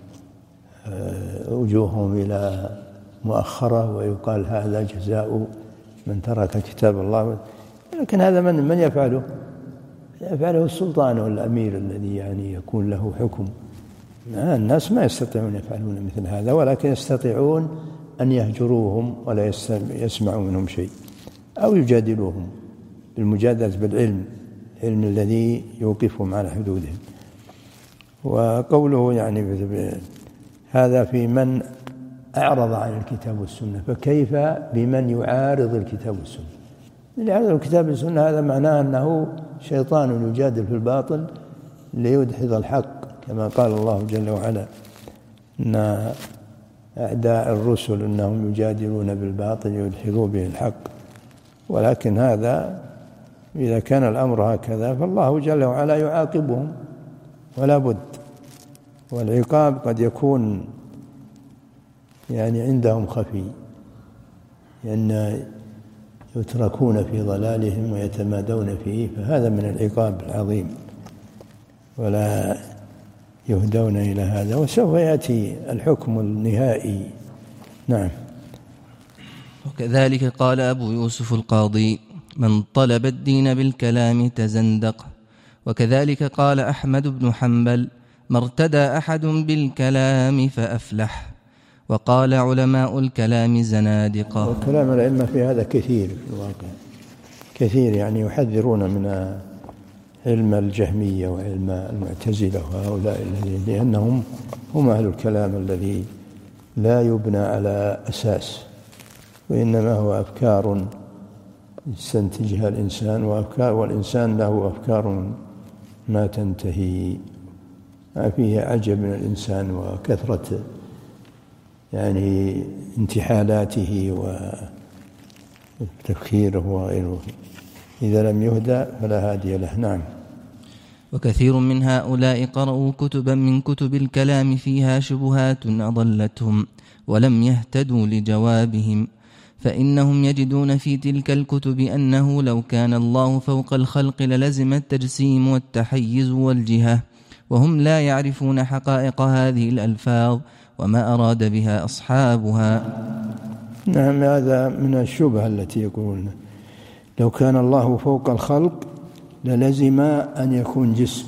وجوههم إلى مؤخرة، ويقال هذا جزاء من ترك كتاب الله. لكن هذا من من يفعله؟ يفعله السلطان والأمير الذي يعني يكون له حكم. الناس ما يستطيعون يفعلون مثل هذا، ولكن يستطيعون أن يهجروهم ولا يسمعوا منهم شيء، أو يجادلوهم بالمجادلة بالعلم، العلم الذي يوقفهم على حدودهم. وقوله يعني هذا في من أعرض عن الكتاب والسنة، فكيف بمن يعارض الكتاب والسنة؟ اللي يعارض الكتاب والسنة هذا معناه أنه شيطان يجادل في الباطل ليدحض الحق، كما قال الله جل وعلا إن أعداء الرسل إنهم يجادلون بالباطل يدحضوا به الحق. ولكن هذا إذا كان الأمر هكذا فالله جل وعلا يعاقبهم ولا بد، والعقاب قد يكون يعني عندهم خفي، لأن يتركون في ضلالهم ويتمادون فيه، فهذا من العقاب العظيم، ولا يهدون إلى هذا. وسوف يأتي الحكم النهائي. نعم. وكذلك قال أبو يوسف القاضي من طلب الدين بالكلام تزندق. وكذلك قال أحمد بن حنبل ما ارتدى أحد بالكلام فأفلح. وقال علماء الكلام زنادقة. وكلام العلم في هذا كثير في الواقع، كثير، يعني يحذرون من علم الجهمية وعلم المعتزلة وهؤلاء الذين، لأنهم هم أهل الكلام الذي لا يبنى على أساس، وإنما هو أفكار يستنتجها الإنسان، وأفكار والإنسان له أفكار ما تنتهي، ما فيه عجب من الإنسان وكثرة يعني انتحالاته وتفكيره وغيره، إذا لم يهدى فلا هادي له. نعم. وكثير من هؤلاء قرأوا كتبا من كتب الكلام فيها شبهات أضلتهم ولم يهتدوا لجوابهم، فإنهم يجدون في تلك الكتب أنه لو كان الله فوق الخلق للزم التجسيم والتحيز والجهة، وهم لا يعرفون حقائق هذه الألفاظ وما أراد بها أصحابها. نعم، هذا من الشبهة التي يقولون لو كان الله فوق الخلق للزم أن يكون جسم،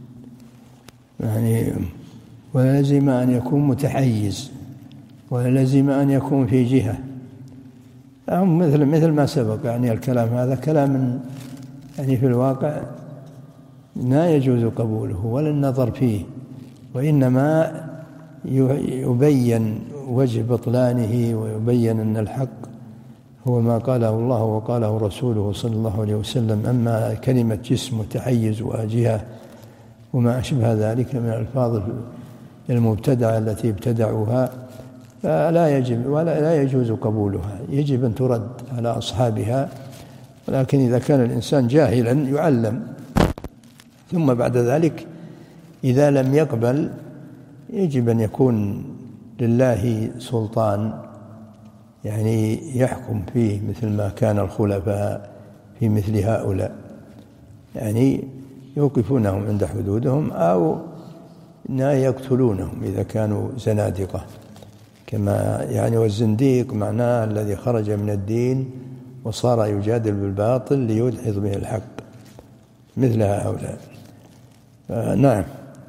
يعني ولزم أن يكون متحيز، ولزم أن يكون في جهة. هم مثل مثل ما سبق، يعني الكلام هذا كلام يعني في الواقع لا يجوز قبوله ولا النظر فيه، وإنما يبين وجه بطلانه ويبين أن الحق هو ما قاله الله وقاله رسوله صلى الله عليه وسلم. أما كلمة جسم وتحيز وجهة وما أشبه ذلك من الألفاظ المبتدعة التي ابتدعوها فلا يجب ولا لا يجوز قبولها، يجب أن ترد على أصحابها. ولكن إذا كان الإنسان جاهلا يعلم، ثم بعد ذلك إذا لم يقبل يجب أن يكون لله سلطان، يعني يحكم فيه مثل ما كان الخلفاء في مثل هؤلاء، يعني يوقفونهم عند حدودهم أو يقتلونهم إذا كانوا زنادقة، كما يعني والزنديق معناه الذي خرج من الدين وصار يجادل بالباطل ليدحض به الحق، مثل هؤلاء. نعم.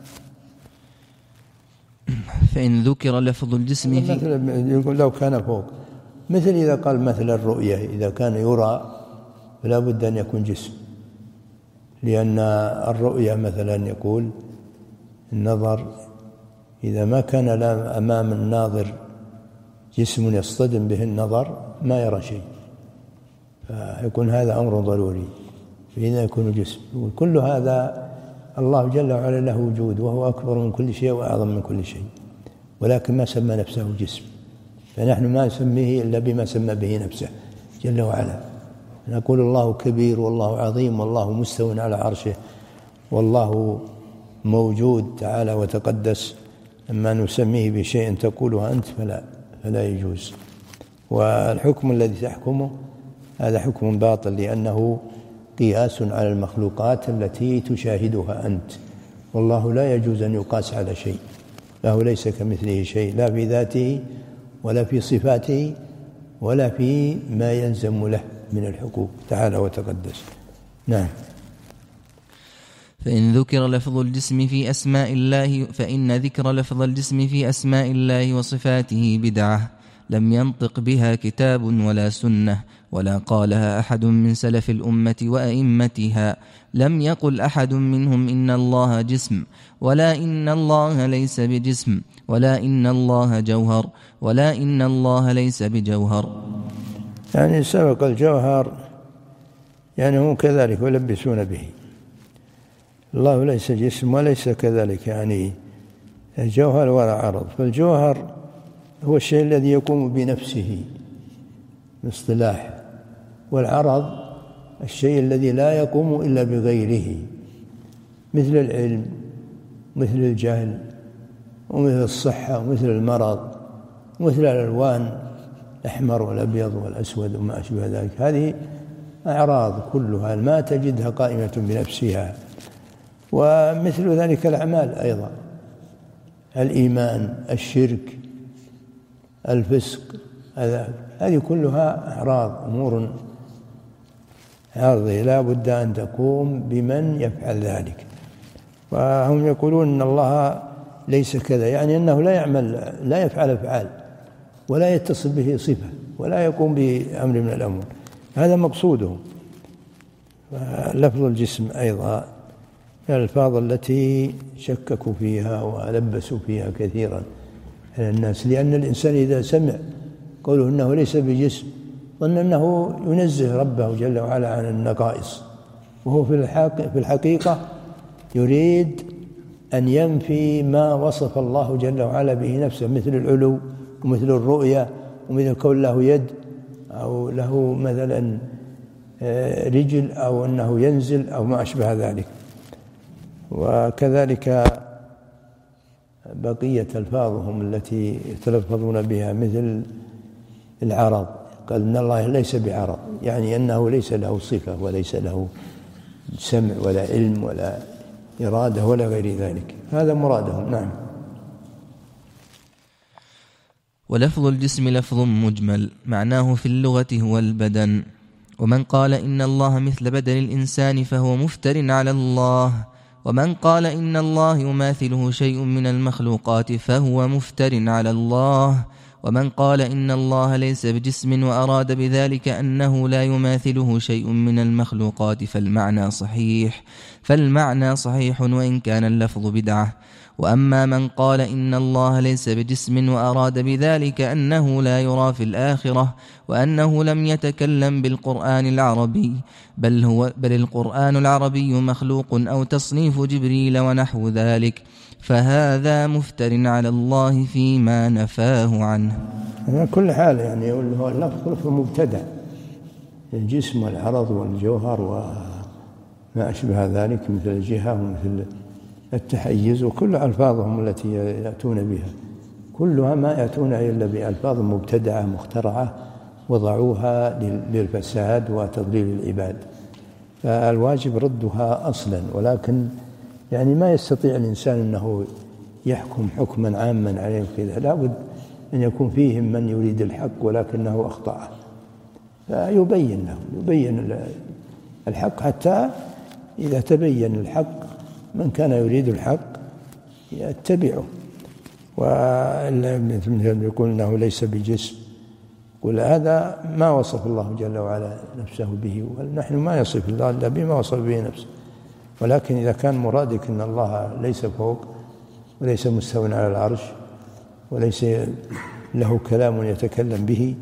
فإن ذكر لفظ الجسم في مثل يقول لو كان فوق، مثل إذا قال مثل الرؤية إذا كان يرى فلا بد أن يكون جسم، لأن الرؤية مثلا يقول النظر إذا ما كان أمام الناظر جسم يصطدم به النظر ما يرى شيء، فيكون هذا أمر ضروري، فإذا يكون جسم. وكل هذا الله جل وعلا له وجود وهو أكبر من كل شيء وأعظم من كل شيء، ولكن ما سمى نفسه جسم، فنحن ما نسميه إلا بما سمى به نفسه جل وعلا. نقول الله كبير والله عظيم والله مستو على عرشه والله موجود تعالى وتقدس، أما نسميه بشيء تقوله أنت فلا فلا يجوز. والحكم الذي تحكمه هذا حكم باطل، لأنه قياس على المخلوقات التي تشاهدها أنت، والله لا يجوز أن يقاس على شيء، له ليس كمثله شيء، لا في ذاته ولا في صفاته ولا في ما يلزم له من الحقوق تعالى وتقدس. نعم. فإن ذكر لفظ الجسم في أسماء الله فإن ذكر لفظ الجسم في أسماء الله وصفاته بدعة لم ينطق بها كتاب ولا سنة ولا قالها أحد من سلف الأمة وأئمتها. لم يقل أحد منهم إن الله جسم، ولا إن الله ليس بجسم، ولا إن الله جوهر، ولا إن الله ليس بجوهر. يعني سبق الجوهر يعني هم كذلك يلبسون به، الله ليس جسم وليس كذلك يعني الجوهر ولا عرض. فالجوهر هو الشيء الذي يقوم بنفسه باصطلاح، والعرض الشيء الذي لا يقوم إلا بغيره، مثل العلم مثل الجهل ومثل الصحة ومثل المرض ومثل الألوان الأحمر والأبيض والأسود وما أشبه ذلك. هذه أعراض كلها ما تجدها قائمة بنفسها. ومثل ذلك الأعمال أيضا، الإيمان، الشرك، الفسق، هذه كلها أعراض، أمور عارضة لا بد أن تقوم بمن يفعل ذلك. وهم يقولون أن الله ليس كذا، يعني أنه لا يعمل لا يفعل أفعال ولا يتصل به صفة ولا يقوم بأمر من الأمور، هذا مقصودهم. لفظ الجسم أيضا الألفاظ التي شككوا فيها ولبسوا فيها كثيرا على الناس، لأن الإنسان إذا سمع قوله إنه ليس بجسم ظن أنه ينزه ربه جل وعلا عن النقائص، وهو في الحقيقة يريد أن ينفي ما وصف الله جل وعلا به نفسه، مثل العلو ومثل الرؤية ومثل كون له يد أو له مثلا رجل أو أنه ينزل أو ما أشبه ذلك. وكذلك بقية ألفاظهم التي يتلفظون بها مثل العرض، قال إن الله ليس بعرض، يعني أنه ليس له صفة وليس له سمع ولا علم ولا إرادة ولا غير ذلك، هذا مرادهم. نعم. ولفظ الجسم لفظ مجمل، معناه في اللغة هو البدن. ومن قال إن الله مثل بدن الإنسان فهو مفتر على الله، ومن قال إن الله يماثله شيء من المخلوقات فهو مفتر على الله، ومن قال إن الله ليس بجسم وأراد بذلك أنه لا يماثله شيء من المخلوقات فالمعنى صحيح فالمعنى صحيح وإن كان اللفظ بدعة. وأما من قال إن الله ليس بجسم وأراد بذلك أنه لا يرى في الآخرة وأنه لم يتكلم بالقرآن العربي بل, هو بل القرآن العربي مخلوق أو تصنيف جبريل ونحو ذلك فهذا مفتر على الله فيما نفاه عنه. على كل حال يعني هو اللفظ مبتدع، الجسم والعرض والجوهر وما أشبه ذلك مثل الجهة ومثل التحيز وكل ألفاظهم التي يأتون بها كلها ما يأتون إلا بألفاظ مبتدعة مخترعة وضعوها للفساد وتضليل العباد، فالواجب ردها أصلا. ولكن يعني ما يستطيع الإنسان أنه يحكم حكما عاما عليه كذا، لابد أن يكون فيهم من يريد الحق ولكنه أخطأ، فيبين له يبين الحق حتى إذا تبين الحق من كان يريد الحق يتبعه. وابن يقول أنه ليس بجسم، قل هذا ما وصف الله جل وعلا نفسه به، ونحن ما يصف الله إلا بما وصف به نفسه. ولكن إذا كان مرادك أن الله ليس فوق وليس مستوى على العرش وليس له كلام يتكلم به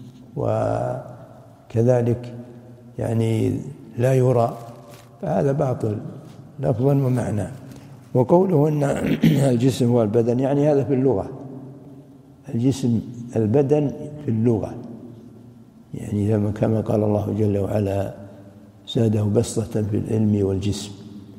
وكذلك يعني لا يرى، فهذا باطل لفظا ومعنى. وقوله أن الجسم هو البدن يعني هذا في اللغة، الجسم البدن في اللغة، يعني كما قال الله جل وعلا زاده بسطة في العلم والجسم،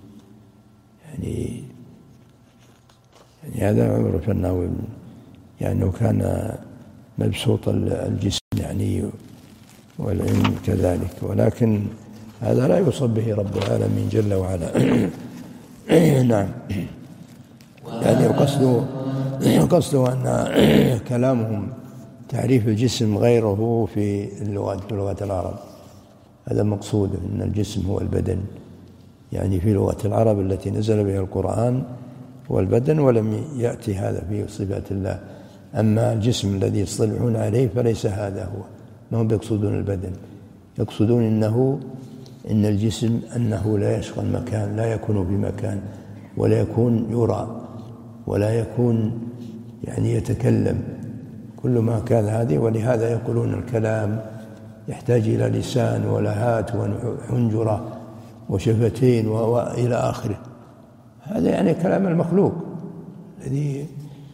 يعني يعني هذا عمر فناوي يعني كان مبسوط الجسم يعني والعلم كذلك، ولكن هذا لا يوصف به رب العالمين جل وعلا. نعم. يعني قصده قصده أن كلامهم تعريف الجسم غيره في اللغة في لغة العرب، هذا مقصود أن الجسم هو البدن، يعني في لغة العرب التي نزل بها القرآن هو البدن، ولم يأتي هذا في صفات الله. أما الجسم الذي يصطلحون عليه فليس هذا هو، ما هم يقصدون البدن، يقصدون إنه إن الجسم أنه لا يشغل مكان، لا يكون بمكان ولا يكون يرى ولا يكون يعني يتكلم، كل ما كان هذه. ولهذا يقولون الكلام يحتاج إلى لسان ولهات وحنجرة وشفتين وإلى آخره، هذا يعني كلام المخلوق الذي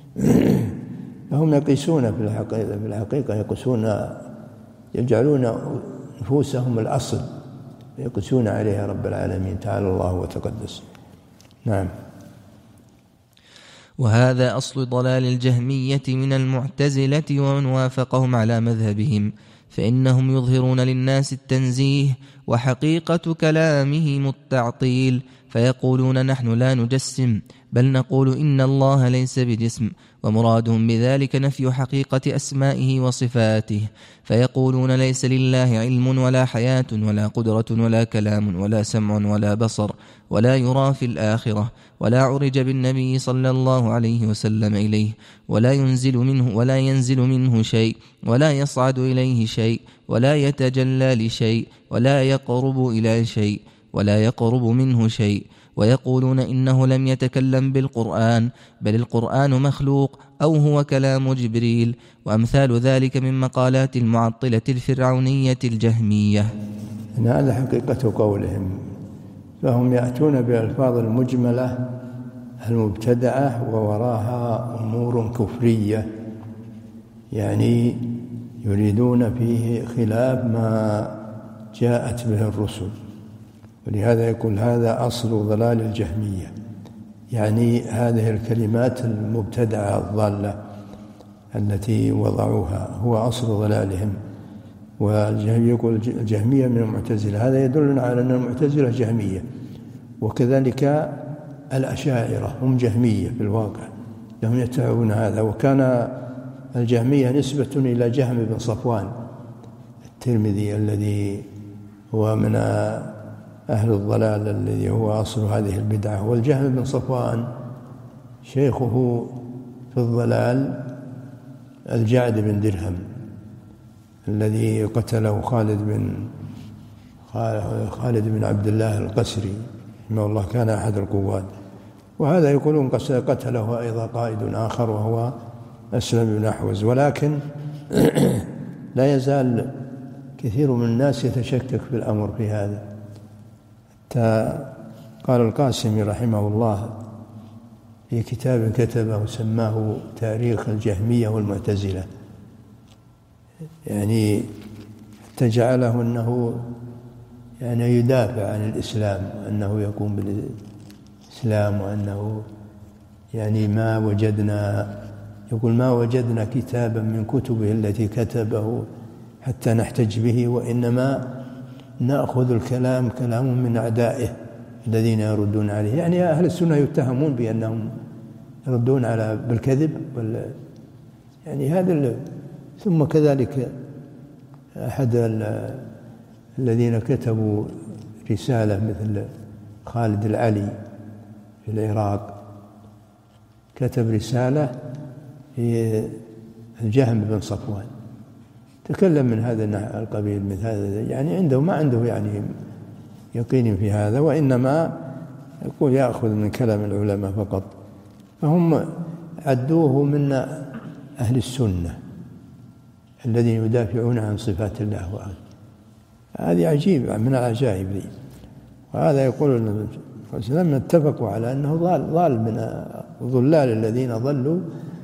هم يقيسون في الحقيقة في الحقيقة يقيسون يجعلون نفوسهم الأصل يقيسون عليها رب العالمين تعالى الله وتقدس. نعم. وهذا أصل ضلال الجهمية من المعتزلة ومن وافقهم على مذهبهم، فإنهم يظهرون للناس التنزيه وحقيقة كلامهم التعطيل، فيقولون نحن لا نجسم بل نقول إن الله ليس بجسم، ومرادهم بذلك نفي حقيقة أسمائه وصفاته، فيقولون ليس لله علم ولا حياة ولا قدرة ولا كلام ولا سمع ولا بصر ولا يرى في الآخرة ولا عرج بالنبي صلى الله عليه وسلم إليه ولا ينزل منه ولا ينزل منه شيء ولا يصعد إليه شيء ولا يتجلى لشيء ولا يقرب إلى شيء ولا يقرب منه شيء. ويقولون إنه لم يتكلم بالقرآن بل القرآن مخلوق أو هو كلام جبريل، وأمثال ذلك من مقالات المعطلة الفرعونية الجهمية. إن هذا حقيقة قولهم، فهم يأتون بألفاظ المجملة المبتدعة ووراها أمور كفرية، يعني يريدون فيه خلاف ما جاءت به الرسل، ولهذا يقول هذا أصل ضلال الجهمية، يعني هذه الكلمات المبتدعة الضالة التي وضعوها هو أصل ضلالهم، ويقول الجهمية من المعتزلة، هذا يدلنا على أن المعتزلة جهمية، وكذلك الأشاعرة هم جهمية في الواقع، لهم يتبعون هذا. وكان الجهمية نسبة إلى جهم بن صفوان الترمذي الذي هو من أهل الضلال الذي هو أصل هذه البدعة. والجهم بن صفوان شيخه في الضلال الجعد بن درهم الذي قتله خالد بن خالد بن عبد الله القسري رحمه الله، كان أحد القواد. وهذا يقولون قتله أيضا قائد آخر وهو أسلم بن أحوز. ولكن لا يزال كثير من الناس يتشكك في الأمر في هذا. حتى قال القاسمي رحمه الله في كتاب كتبه سماه تاريخ الجهمية والمعتزلة، يعني حتى جعله أنه يعني يدافع عن الإسلام وأنه يقوم بالإسلام، وأنه يعني ما وجدنا، يقول ما وجدنا كتابا من كتبه التي كتبه حتى نحتج به، وإنما نأخذ الكلام كلام من أعدائه الذين يردون عليه. يعني أهل السنة يتهمون بأنهم يردون على بالكذب وال يعني هذا. ثم كذلك أحد الذين كتبوا رسالة مثل خالد العلي في العراق كتب رسالة في الجهم بن صفوان، تكلم من هذا القبيل من هذا، يعني عنده ما عنده يعني يقين في هذا، وإنما يقول يأخذ من كلام العلماء فقط. فهم عدوه من أهل السنة الذين يدافعون عن صفات الله وعلا. هذه عجيب من العجائب دي. وهذا يقول لما اتفقوا على أنه ضال, ضال من الضلال الذين ضلوا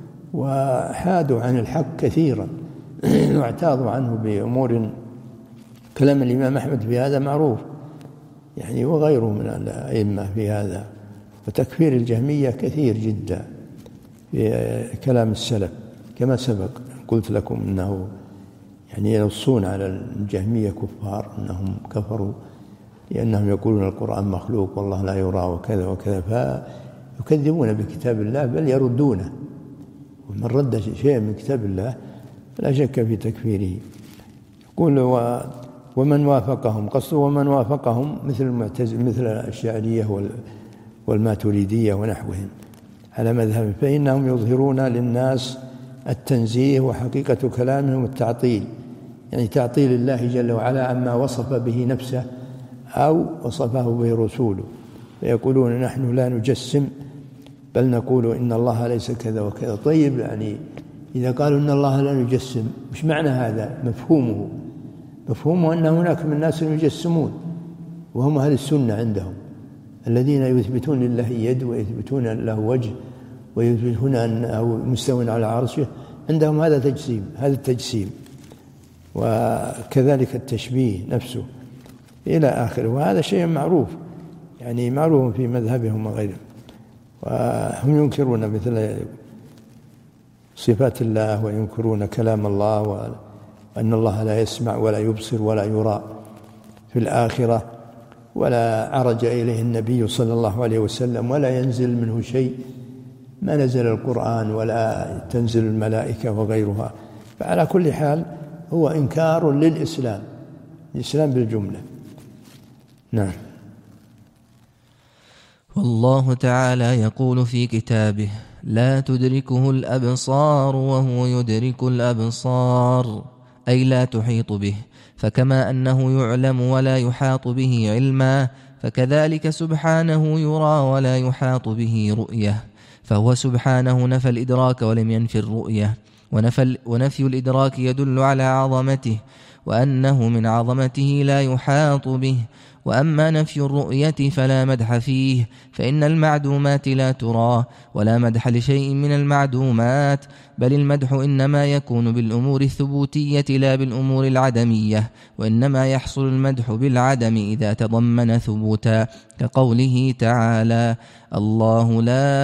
وحادوا عن الحق كثيرا واعتاضوا عنه بأمور. كلام الإمام أحمد في هذا معروف يعني، وغيره من الأئمة في هذا. وتكفير الجهمية كثير جدا في كلام السلف كما سبق قلت لكم أنه يعني ينصون على الجهمية كفار أنهم كفروا لأنهم يقولون القرآن مخلوق والله لا يرى وكذا وكذا، فيكذبون بكتاب الله بل يردونه. ومن رد شيء من كتاب الله لا شك في تكفيره. يقول ومن وافقهم، قصده ومن وافقهم مثل المعتزلة مثل الأشعرية والماتريدية ونحوهم على مذهب، فإنهم يظهرون للناس التنزيه وحقيقة كلامهم التعطيل، يعني تعطيل الله جل وعلا عما وصف به نفسه أو وصفه به رسوله. فيقولون نحن لا نجسم بل نقول إن الله ليس كذا وكذا. طيب يعني إذا قالوا إن الله لا نجسم مش معنى هذا؟ مفهومه مفهومه أن هناك من الناس يجسمون، وهم أهل السنة عندهم الذين يثبتون لله يد ويثبتون له وجه ويثبتون أنه مستوى على عرشه، عندهم هذا تجسيم هذا التجسيم وكذلك التشبيه نفسه إلى آخره. وهذا شيء معروف يعني معروف في مذهبهم وغيرهم. وهم ينكرون مثل صفات الله وينكرون كلام الله وأن الله لا يسمع ولا يبصر ولا يرى في الآخرة، ولا عرج إليه النبي صلى الله عليه وسلم ولا ينزل منه شيء، ما نزل القرآن ولا تنزل الملائكة وغيرها. فعلى كل حال هو إنكار للإسلام، الإسلام بالجملة. نعم. والله تعالى يقول في كتابه لا تدركه الأبصار وهو يدرك الأبصار، أي لا تحيط به. فكما أنه يعلم ولا يحاط به علما، فكذلك سبحانه يرى ولا يحاط به رؤية. فهو سبحانه نفى الإدراك ولم ينفي الرؤية، ونفى, ونفي الإدراك يدل على عظمته وأنه من عظمته لا يحاط به، وأما نفي الرؤية فلا مدح فيه، فإن المعدومات لا ترى، ولا مدح لشيء من المعدومات، بل المدح إنما يكون بالأمور الثبوتية لا بالأمور العدمية، وإنما يحصل المدح بالعدم إذا تضمن ثبوتا، كقوله تعالى: الله لا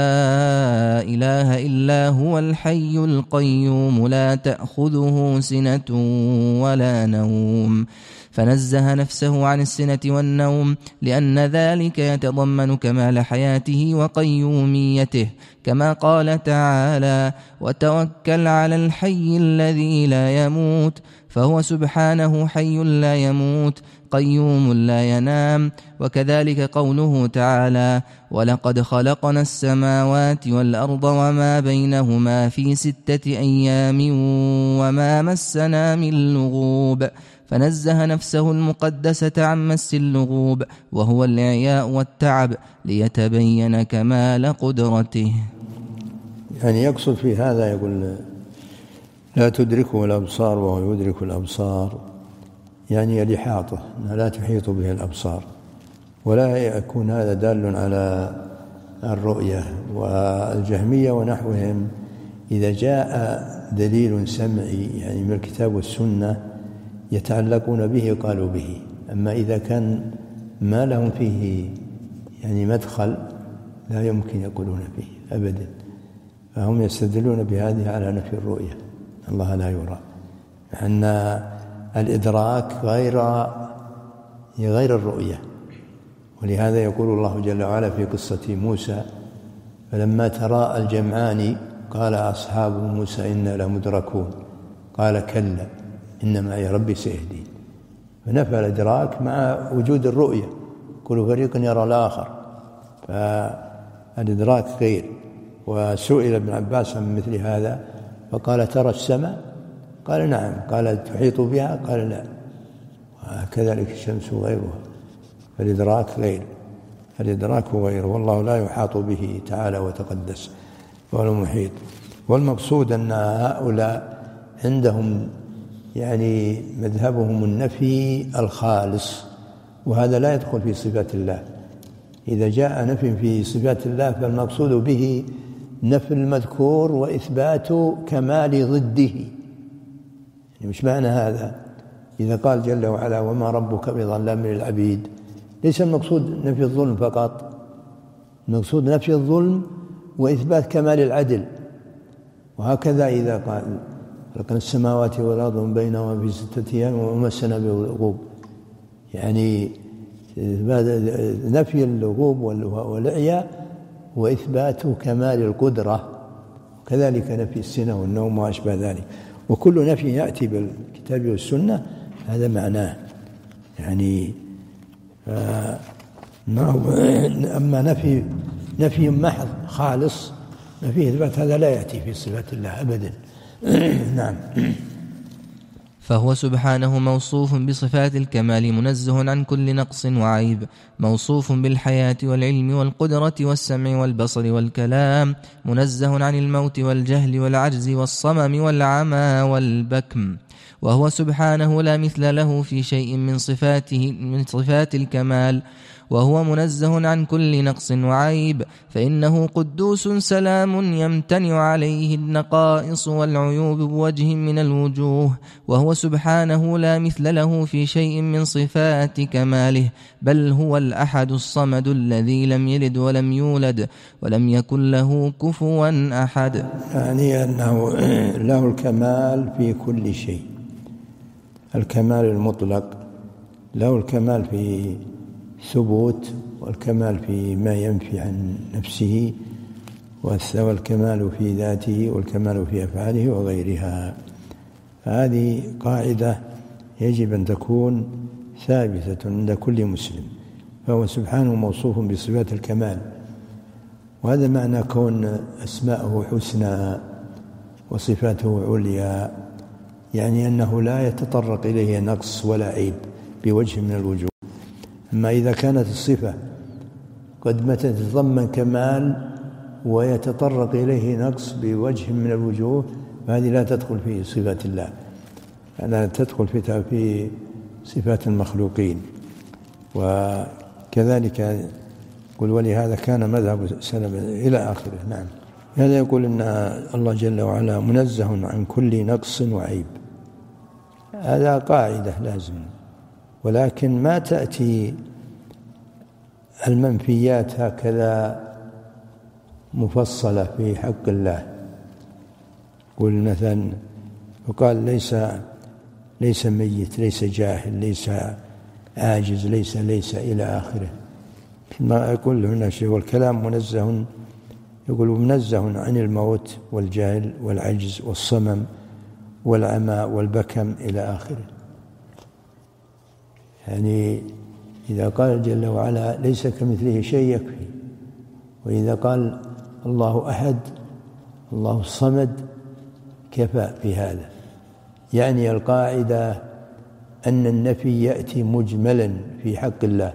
إله إلا هو الحي القيوم لا تأخذه سنة ولا نوم، فنزه نفسه عن السنة والنوم، لأن ذلك يتضمن كمال حياته وقيوميته، كما قال تعالى: وتوكل على الحي الذي لا يموت، فهو سبحانه حي لا يموت قيوم لا ينام. وكذلك قوله تعالى: ولقد خلقنا السماوات والأرض وما بينهما في ستة أيام وما مسنا من لغوب، فنزه نفسه المقدسة عن مس اللغوب، وهو الإعياء والتعب، ليتبين كمال قدرته. يعني يقصد في هذا، يقول لا تدركه الأبصار وهو يدرك الأبصار، يعني الإحاطة لا تحيط به الأبصار، ولا يكون هذا دال على الرؤية. والجهمية ونحوهم إذا جاء دليل سمعي يعني من الكتاب والسنة يتعلقون به قالوا به، أما إذا كان ما لهم فيه يعني مدخل لا يمكن يقولون فيه أبدا، فهم يستدلون بهذه على نفي الرؤية، الله لا يرى، أن الإدراك غير غير الرؤية. ولهذا يقول الله جل وعلا في قصة موسى: فلما تراءى الجمعان قال أصحاب موسى إنا لمدركون قال كلا إن معي ربي سيهدين. فنفى الإدراك مع وجود الرؤية، كل فريق يرى الآخر، فالإدراك غير. وسئل ابن عباس عن مثل هذا فقال: ترى السماء؟ قال: نعم. قال: تحيط بها؟ قال: لا. وكذلك الشمس غيرها، فالإدراك غير، الإدراك غير، والله لا يحاط به تعالى وتقدس، وهو المحيط. والمقصود أن هؤلاء عندهم يعني مذهبهم النفي الخالص، وهذا لا يدخل في صفات الله. إذا جاء نفي في صفات الله فالمقصود به نفي المذكور وإثبات كمال ضده. يعني مش معنى هذا إذا قال جل وعلا: وما ربك بظلام للعبيد، ليس المقصود نفي الظلم فقط، المقصود نفي الظلم وإثبات كمال العدل. وهكذا إذا قال: خلقنا السماوات والأرض وما بينهما في ستة أيام وما مسنا بلغوب، يعني نفي اللغوب والإعياء وإثبات كمال القدرة، وكذلك نفي السنة والنوم وأشبه ذلك. وكل نفي يأتي بالكتاب والسنة هذا معناه، يعني أما نفي نفي محض خالص نفي إثبات هذا لا يأتي في صفات الله أبدا. نعم. فهو سبحانه موصوف بصفات الكمال منزه عن كل نقص وعيب، موصوف بالحياة والعلم والقدرة والسمع والبصر والكلام، منزه عن الموت والجهل والعجز والصمم والعمى والبكم، وهو سبحانه لا مثل له في شيء من صفاته من صفات الكمال، وهو منزه عن كل نقص وعيب، فإنه قدوس سلام يمتنع عليه النقائص والعيوب بوجه من الوجوه، وهو سبحانه لا مثل له في شيء من صفات كماله، بل هو الأحد الصمد الذي لم يلد ولم يولد ولم يكن له كفوا أحد. يعني أنه له الكمال في كل شيء، الكمال المطلق، له الكمال في ثبوت، والكمال في ما ينفي عن نفسه، والكمال في ذاته، والكمال في أفعاله وغيرها. هذه قاعدة يجب أن تكون ثابتة عند كل مسلم، فهو سبحانه موصوف بصفات الكمال، وهذا معنى كون أسماءه حسنى وصفاته عليا، يعني أنه لا يتطرق إليه نقص ولا عيب بوجه من الوجوه. أما إذا كانت الصفة قد ما تتضمن كمال ويتطرق إليه نقص بوجه من الوجوه فهذه لا تدخل في صفات الله، لا تدخل في صفات المخلوقين. وكذلك يقول ولهذا كان مذهب السلف إلى آخره. نعم. هذا يقول أن الله جل وعلا منزه عن كل نقص وعيب، هذا قاعدة لازم، ولكن ما تأتي المنفيات هكذا مفصلة في حق الله. يقول مثلا وقال ليس ليس ميت، ليس جاهل، ليس عاجز، ليس ليس إلى آخره. ما يقول هنا شيء، والكلام منزه، يقول منزه عن الموت والجهل والعجز والصمم والعمى والبكم إلى آخره. يعني إذا قال جل وعلا ليس كمثله شيء يكفي، وإذا قال الله أحد الله الصمد كفى في هذا. يعني القاعدة أن النفي يأتي مجملا في حق الله،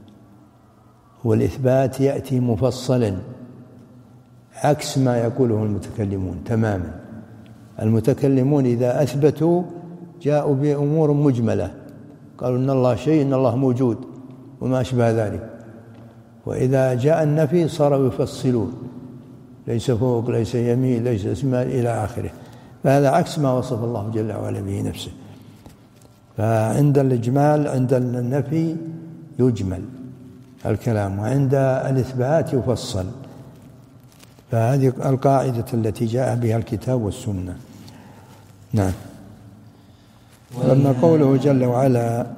والإثبات يأتي مفصلا، عكس ما يقوله المتكلمون تماما. المتكلمون إذا أثبتوا جاءوا بأمور مجملة، قالوا إن الله شيء، إن الله موجود وما أشبه ذلك. وإذا جاء النفي صاروا يفصلون، ليس فوق، ليس يمين، ليس اسماء إلى آخره. فهذا عكس ما وصف الله جل وعلا به نفسه. فعند الإجمال، عند النفي يجمل الكلام، وعند الإثبات يفصل. فهذه القاعدة التي جاء بها الكتاب والسنة. نعم. لما قوله جل وعلا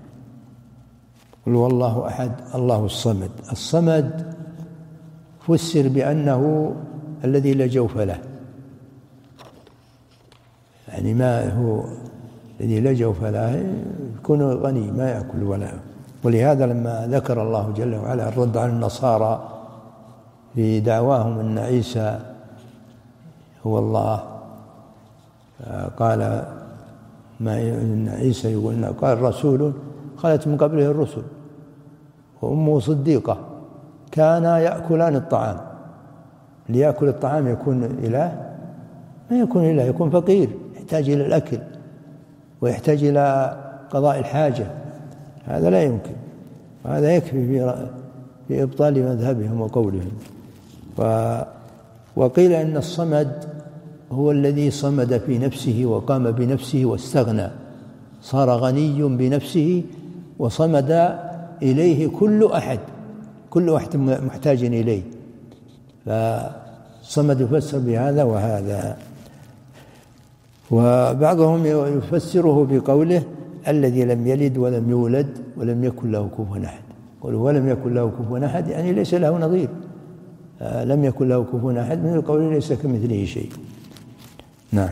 قل والله أحد الله الصمد، الصمد فسر بأنه الذي لا جوف له، يعني ما هو الذي لا جوف له، يكون غني ما يأكل ولا. ولهذا لما ذكر الله جل وعلا الرد على النصارى في دعواهم أن عيسى هو الله، قال ما إن عيسى يقول قال رسول خلت من قبله الرسل وأمه صديقة كانا يأكلان الطعام. ليأكل الطعام يكون إله؟ ما يكون إله، يكون فقير يحتاج إلى الأكل ويحتاج إلى قضاء الحاجة، هذا لا يمكن. هذا يكفي في في إبطال مذهبهم وقولهم. وقيل إن الصمد هو الذي صمد في نفسه وقام بنفسه واستغنى، صار غني بنفسه وصمد إليه كل أحد، كل واحد محتاج إليه. فالصمد يفسر بهذا وهذا. وبعضهم يفسره بقوله الذي لم يلد ولم يولد ولم يكن له كفوا أحد. قالوا ولم يكن له كفوا أحد يعني ليس له نظير، لم يكن له كفوا أحد من القول ليس كمثله شيء. نعم.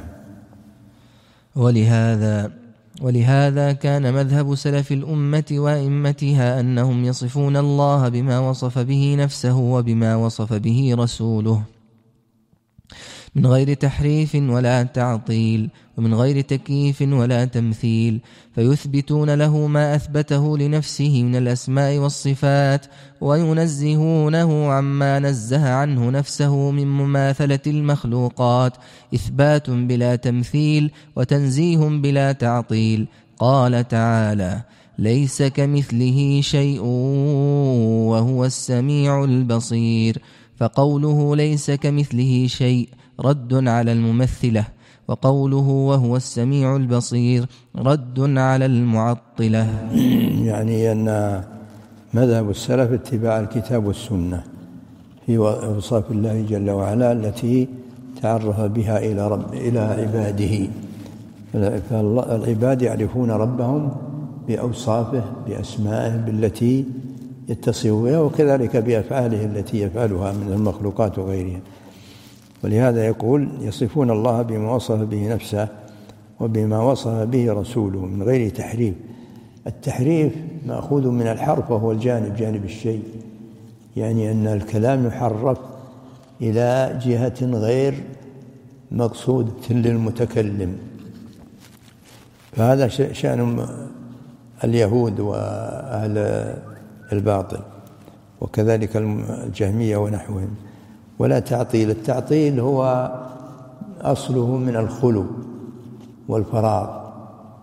ولهذا ولهذا كان مذهب سلف الأمة وأئمتها أنهم يصفون الله بما وصف به نفسه وبما وصف به رسوله من غير تحريف ولا تعطيل، ومن غير تكييف ولا تمثيل، فيثبتون له ما أثبته لنفسه من الأسماء والصفات، وينزهونه عما نزه عنه نفسه من مماثلة المخلوقات، إثبات بلا تمثيل وتنزيه بلا تعطيل. قال تعالى: ليس كمثله شيء وهو السميع البصير. فقوله ليس كمثله شيء رد على الممثلة، وقوله وهو السميع البصير رد على المعطلة. يعني أن مذهب السلف اتباع الكتاب والسنة في أوصاف الله جل وعلا التي تعرف بها إلى رب إلى عباده. فالعباد يعرفون ربهم بأوصافه بأسمائه بالتي يتصف بها، وكذلك بأفعاله التي يفعلها من المخلوقات وغيرها. ولهذا يقول يصفون الله بما وصف به نفسه وبما وصف به رسوله من غير تحريف. التحريف مأخوذ من الحرف وهو الجانب، جانب الشيء، يعني أن الكلام يحرف إلى جهة غير مقصودة للمتكلم. فهذا شأن اليهود وأهل الباطل، وكذلك الجهمية ونحوهم. ولا تعطيل، التعطيل هو أصله من الخلو والفراغ،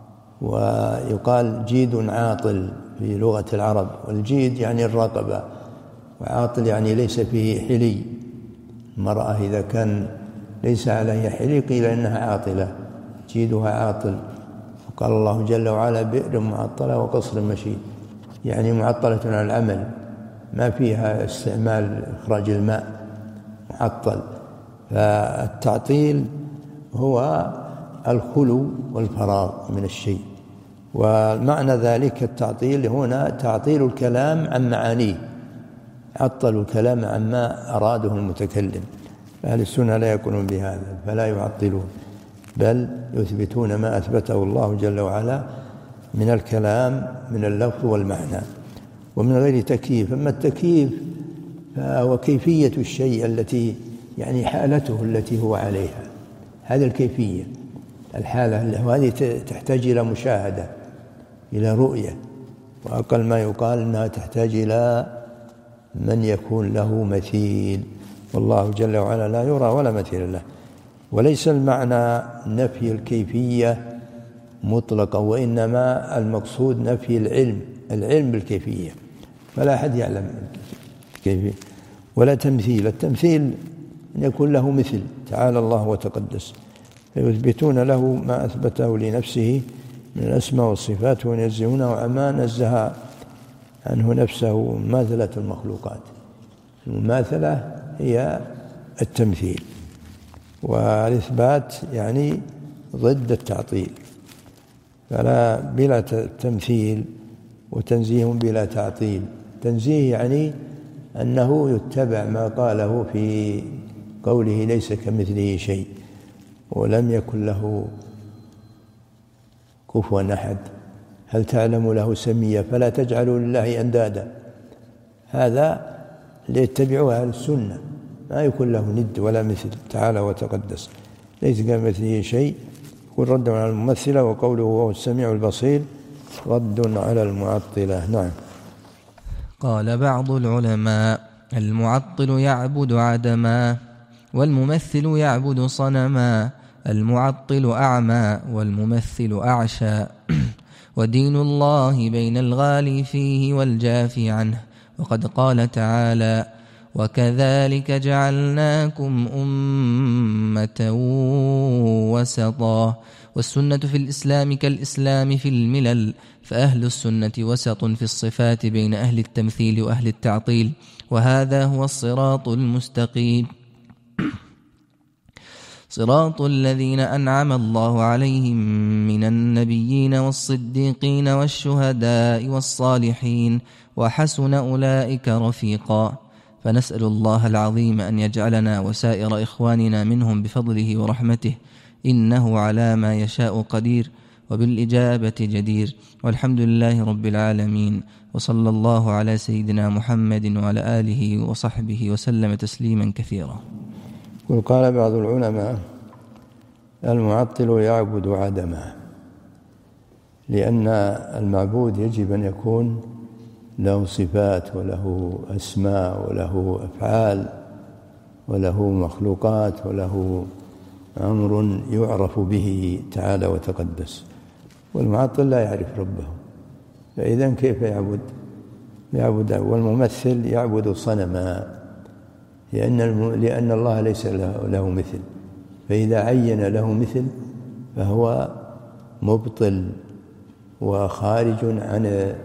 ويقال جيد عاطل في لغة العرب، والجيد يعني الرقبة، وعاطل يعني ليس فيه حلي. المرأة إذا كان ليس عليها حلي قيل إنها عاطلة، جيدها عاطل. وقال الله جل وعلا بئر معطلة وقصر مشيد، يعني معطلة عن العمل، ما فيها استعمال إخراج الماء، معطل. فالتعطيل هو الخلو والفراغ من الشيء، ومعنى ذلك التعطيل هنا تعطيل الكلام عن معانيه، عطلوا الكلام عما أراده المتكلم. أهل السنة لا يكونون بهذا، فلا يعطلون، بل يثبتون ما أثبته الله جل وعلا من الكلام من اللفظ والمعنى ومن غير تكييف. أما التكييف فهو كيفية الشيء التي يعني حالته التي هو عليها، هذه الكيفية الحالة، وهذه تحتاج إلى مشاهدة، إلى رؤية، وأقل ما يقال أنها تحتاج إلى من يكون له مثيل، والله جل وعلا لا يرى ولا مثيل له. وليس المعنى نفي الكيفية مطلقا، وإنما المقصود نفي العلم، العلم بالكيفية، فلا أحد يعلم الكيفية ولا تمثيل. التمثيل أن يكون له مثل، تعالى الله وتقدس، فيثبتون له ما أثبته لنفسه من الأسماء والصفات، وينزهونه عما نزه عنه نفسه مماثلة المخلوقات. المماثلة هي التمثيل، والإثبات يعني ضد التعطيل، فلا بلا تمثيل وتنزيه بلا تعطيل. تنزيه يعني أنه يتبع ما قاله في قوله ليس كمثله شيء ولم يكن له كفوا أحد، هل تعلم له سميا فلا تجعلوا لله أندادا. هذا ليتبعوا أهل السنة، ما يكون له ند ولا مثل، تعالى وتقدس، ليس كمثله شيء. يكون رد على الممثلة، وقوله وهو السميع البصير رد على المعطلة. نعم. قال بعض العلماء: المعطل يعبد عدما، والممثل يعبد صنما، المعطل أعمى والممثل أعشى، ودين الله بين الغالي فيه والجافي عنه. وقد قال تعالى: وكذلك جعلناكم أمة وسطا. والسنة في الإسلام كالإسلام في الملل، فأهل السنة وسط في الصفات بين أهل التمثيل وأهل التعطيل، وهذا هو الصراط المستقيم، صراط الذين أنعم الله عليهم من النبيين والصديقين والشهداء والصالحين، وحسن أولئك رفيقا. فنسأل الله العظيم أن يجعلنا وسائر إخواننا منهم بفضله ورحمته، إنه على ما يشاء قدير وبالإجابة جدير. والحمد لله رب العالمين، وصلى الله على سيدنا محمد وعلى آله وصحبه وسلم تسليما كثيرا. وقال بعض العلماء: المعطل يعبد عدما، لأن المعبود يجب أن يكون له صفات وله أسماء وله أفعال وله مخلوقات وله أمر يعرف به تعالى وتقدس، والمعطل لا يعرف ربه، فإذا كيف يعبد؟ يعبد. والممثل يعبد صنما، لأن لأن الله ليس له مثل، فإذا عين له مثل فهو مبطل وخارج عن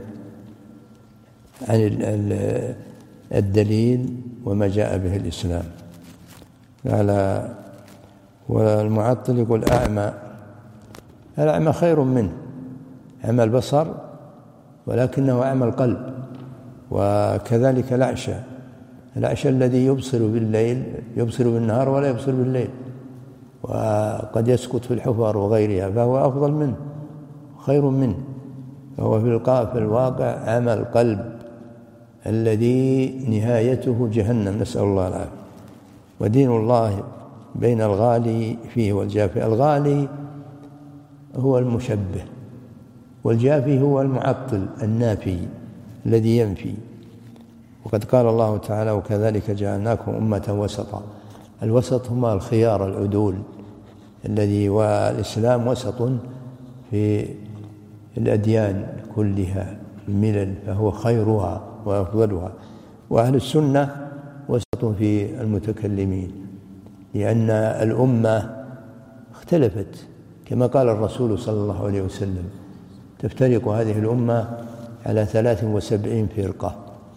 عن الدليل وما جاء به الإسلام. قال: والمعطل يقول أعمى، الأعمى خير منه، أعمى البصر ولكنه أعمى القلب. وكذلك الأعشى، الأعشى الذي يبصر بالليل يبصر بالنهار ولا يبصر بالليل، وقد يسقط في الحفر وغيرها، فهو أفضل منه خير منه، فهو في الواقع أعمى القلب الذي نهايته جهنم، نسأل الله العافية. ودين الله بين الغالي فيه والجافي. الغالي هو المشبه، والجافي هو المعطل النافي الذي ينفي. وقد قال الله تعالى: وكذلك جعلناكم أمة وسطا. الوسط هما الخيار العدول، الذي والإسلام وسط في الأديان كلها الملل فهو خيرها وأفضلها. وأهل السنة وسط في المتكلمين، لأن الأمة اختلفت كما قال الرسول صلى الله عليه وسلم: تفترق هذه الأمة على ثلاث وسبعين فرقة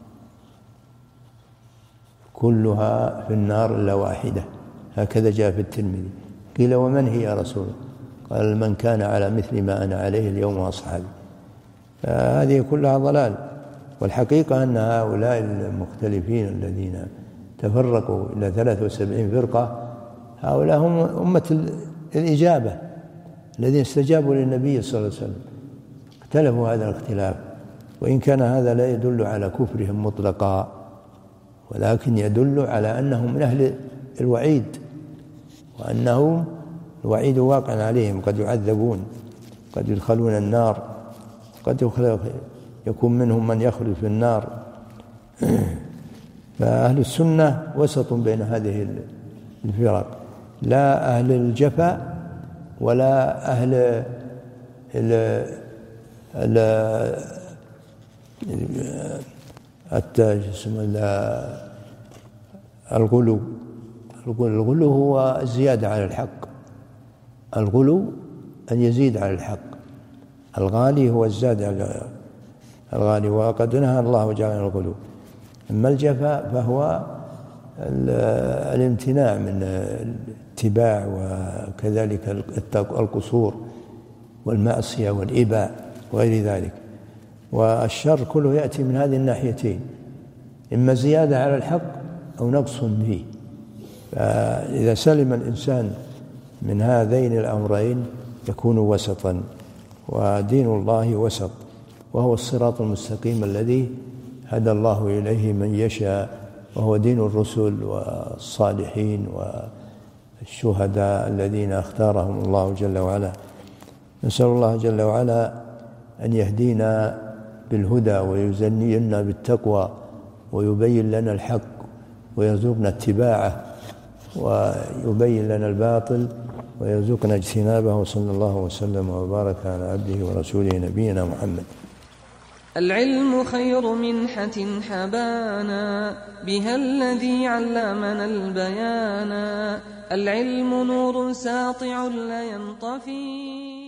كلها في النار إلا واحدة، هكذا جاء في الترمذي. قيل: ومن هي يا رسول الله؟ قال: من كان على مثل ما أنا عليه اليوم وأصحابي. فهذه كلها ضلال. والحقيقة أن هؤلاء المختلفين الذين تفرقوا إلى ثلاث وسبعين فرقة هؤلاء هم أمة الإجابة الذين استجابوا للنبي صلى الله عليه وسلم، اختلفوا هذا الاختلاف، وإن كان هذا لا يدل على كفرهم مطلقا، ولكن يدل على أنهم من أهل الوعيد، وأنهم الوعيد واقع عليهم، قد يعذبون، قد يدخلون النار، قد يكون منهم من يخلد في النار. فأهل السنة وسط بين هذه الفرق، لا أهل الجفا ولا أهل ال ال الغلو. الغلو هو الزيادة على الحق، الغلو أن يزيد على الحق، الغالي هو الزاد على الغالي، وقد نهى الله جل عن الغلو. أما الجفا فهو الامتناع من الاتباع، وكذلك القصور والمعصية والإباء وغير ذلك. والشر كله يأتي من هذه الناحيتين، إما زيادة على الحق أو نقص فيه. فإذا سلم الإنسان من هذين الأمرين يكون وسطا، ودين الله وسط، وهو الصراط المستقيم الذي هدى الله إليه من يشاء، وهو دين الرسل والصالحين والشهداء الذين اختارهم الله جل وعلا. نسأل الله جل وعلا أن يهدينا بالهدى ويزيننا بالتقوى ويبين لنا الحق ويرزقنا اتباعه، ويبين لنا الباطل ويرزقنا اجتنابه. صلى الله وسلم وبارك على عبده ورسوله نبينا محمد. العلم خير منحة حبانا، بها الذي علمنا البيانا. العلم نور ساطع لا ينطفي.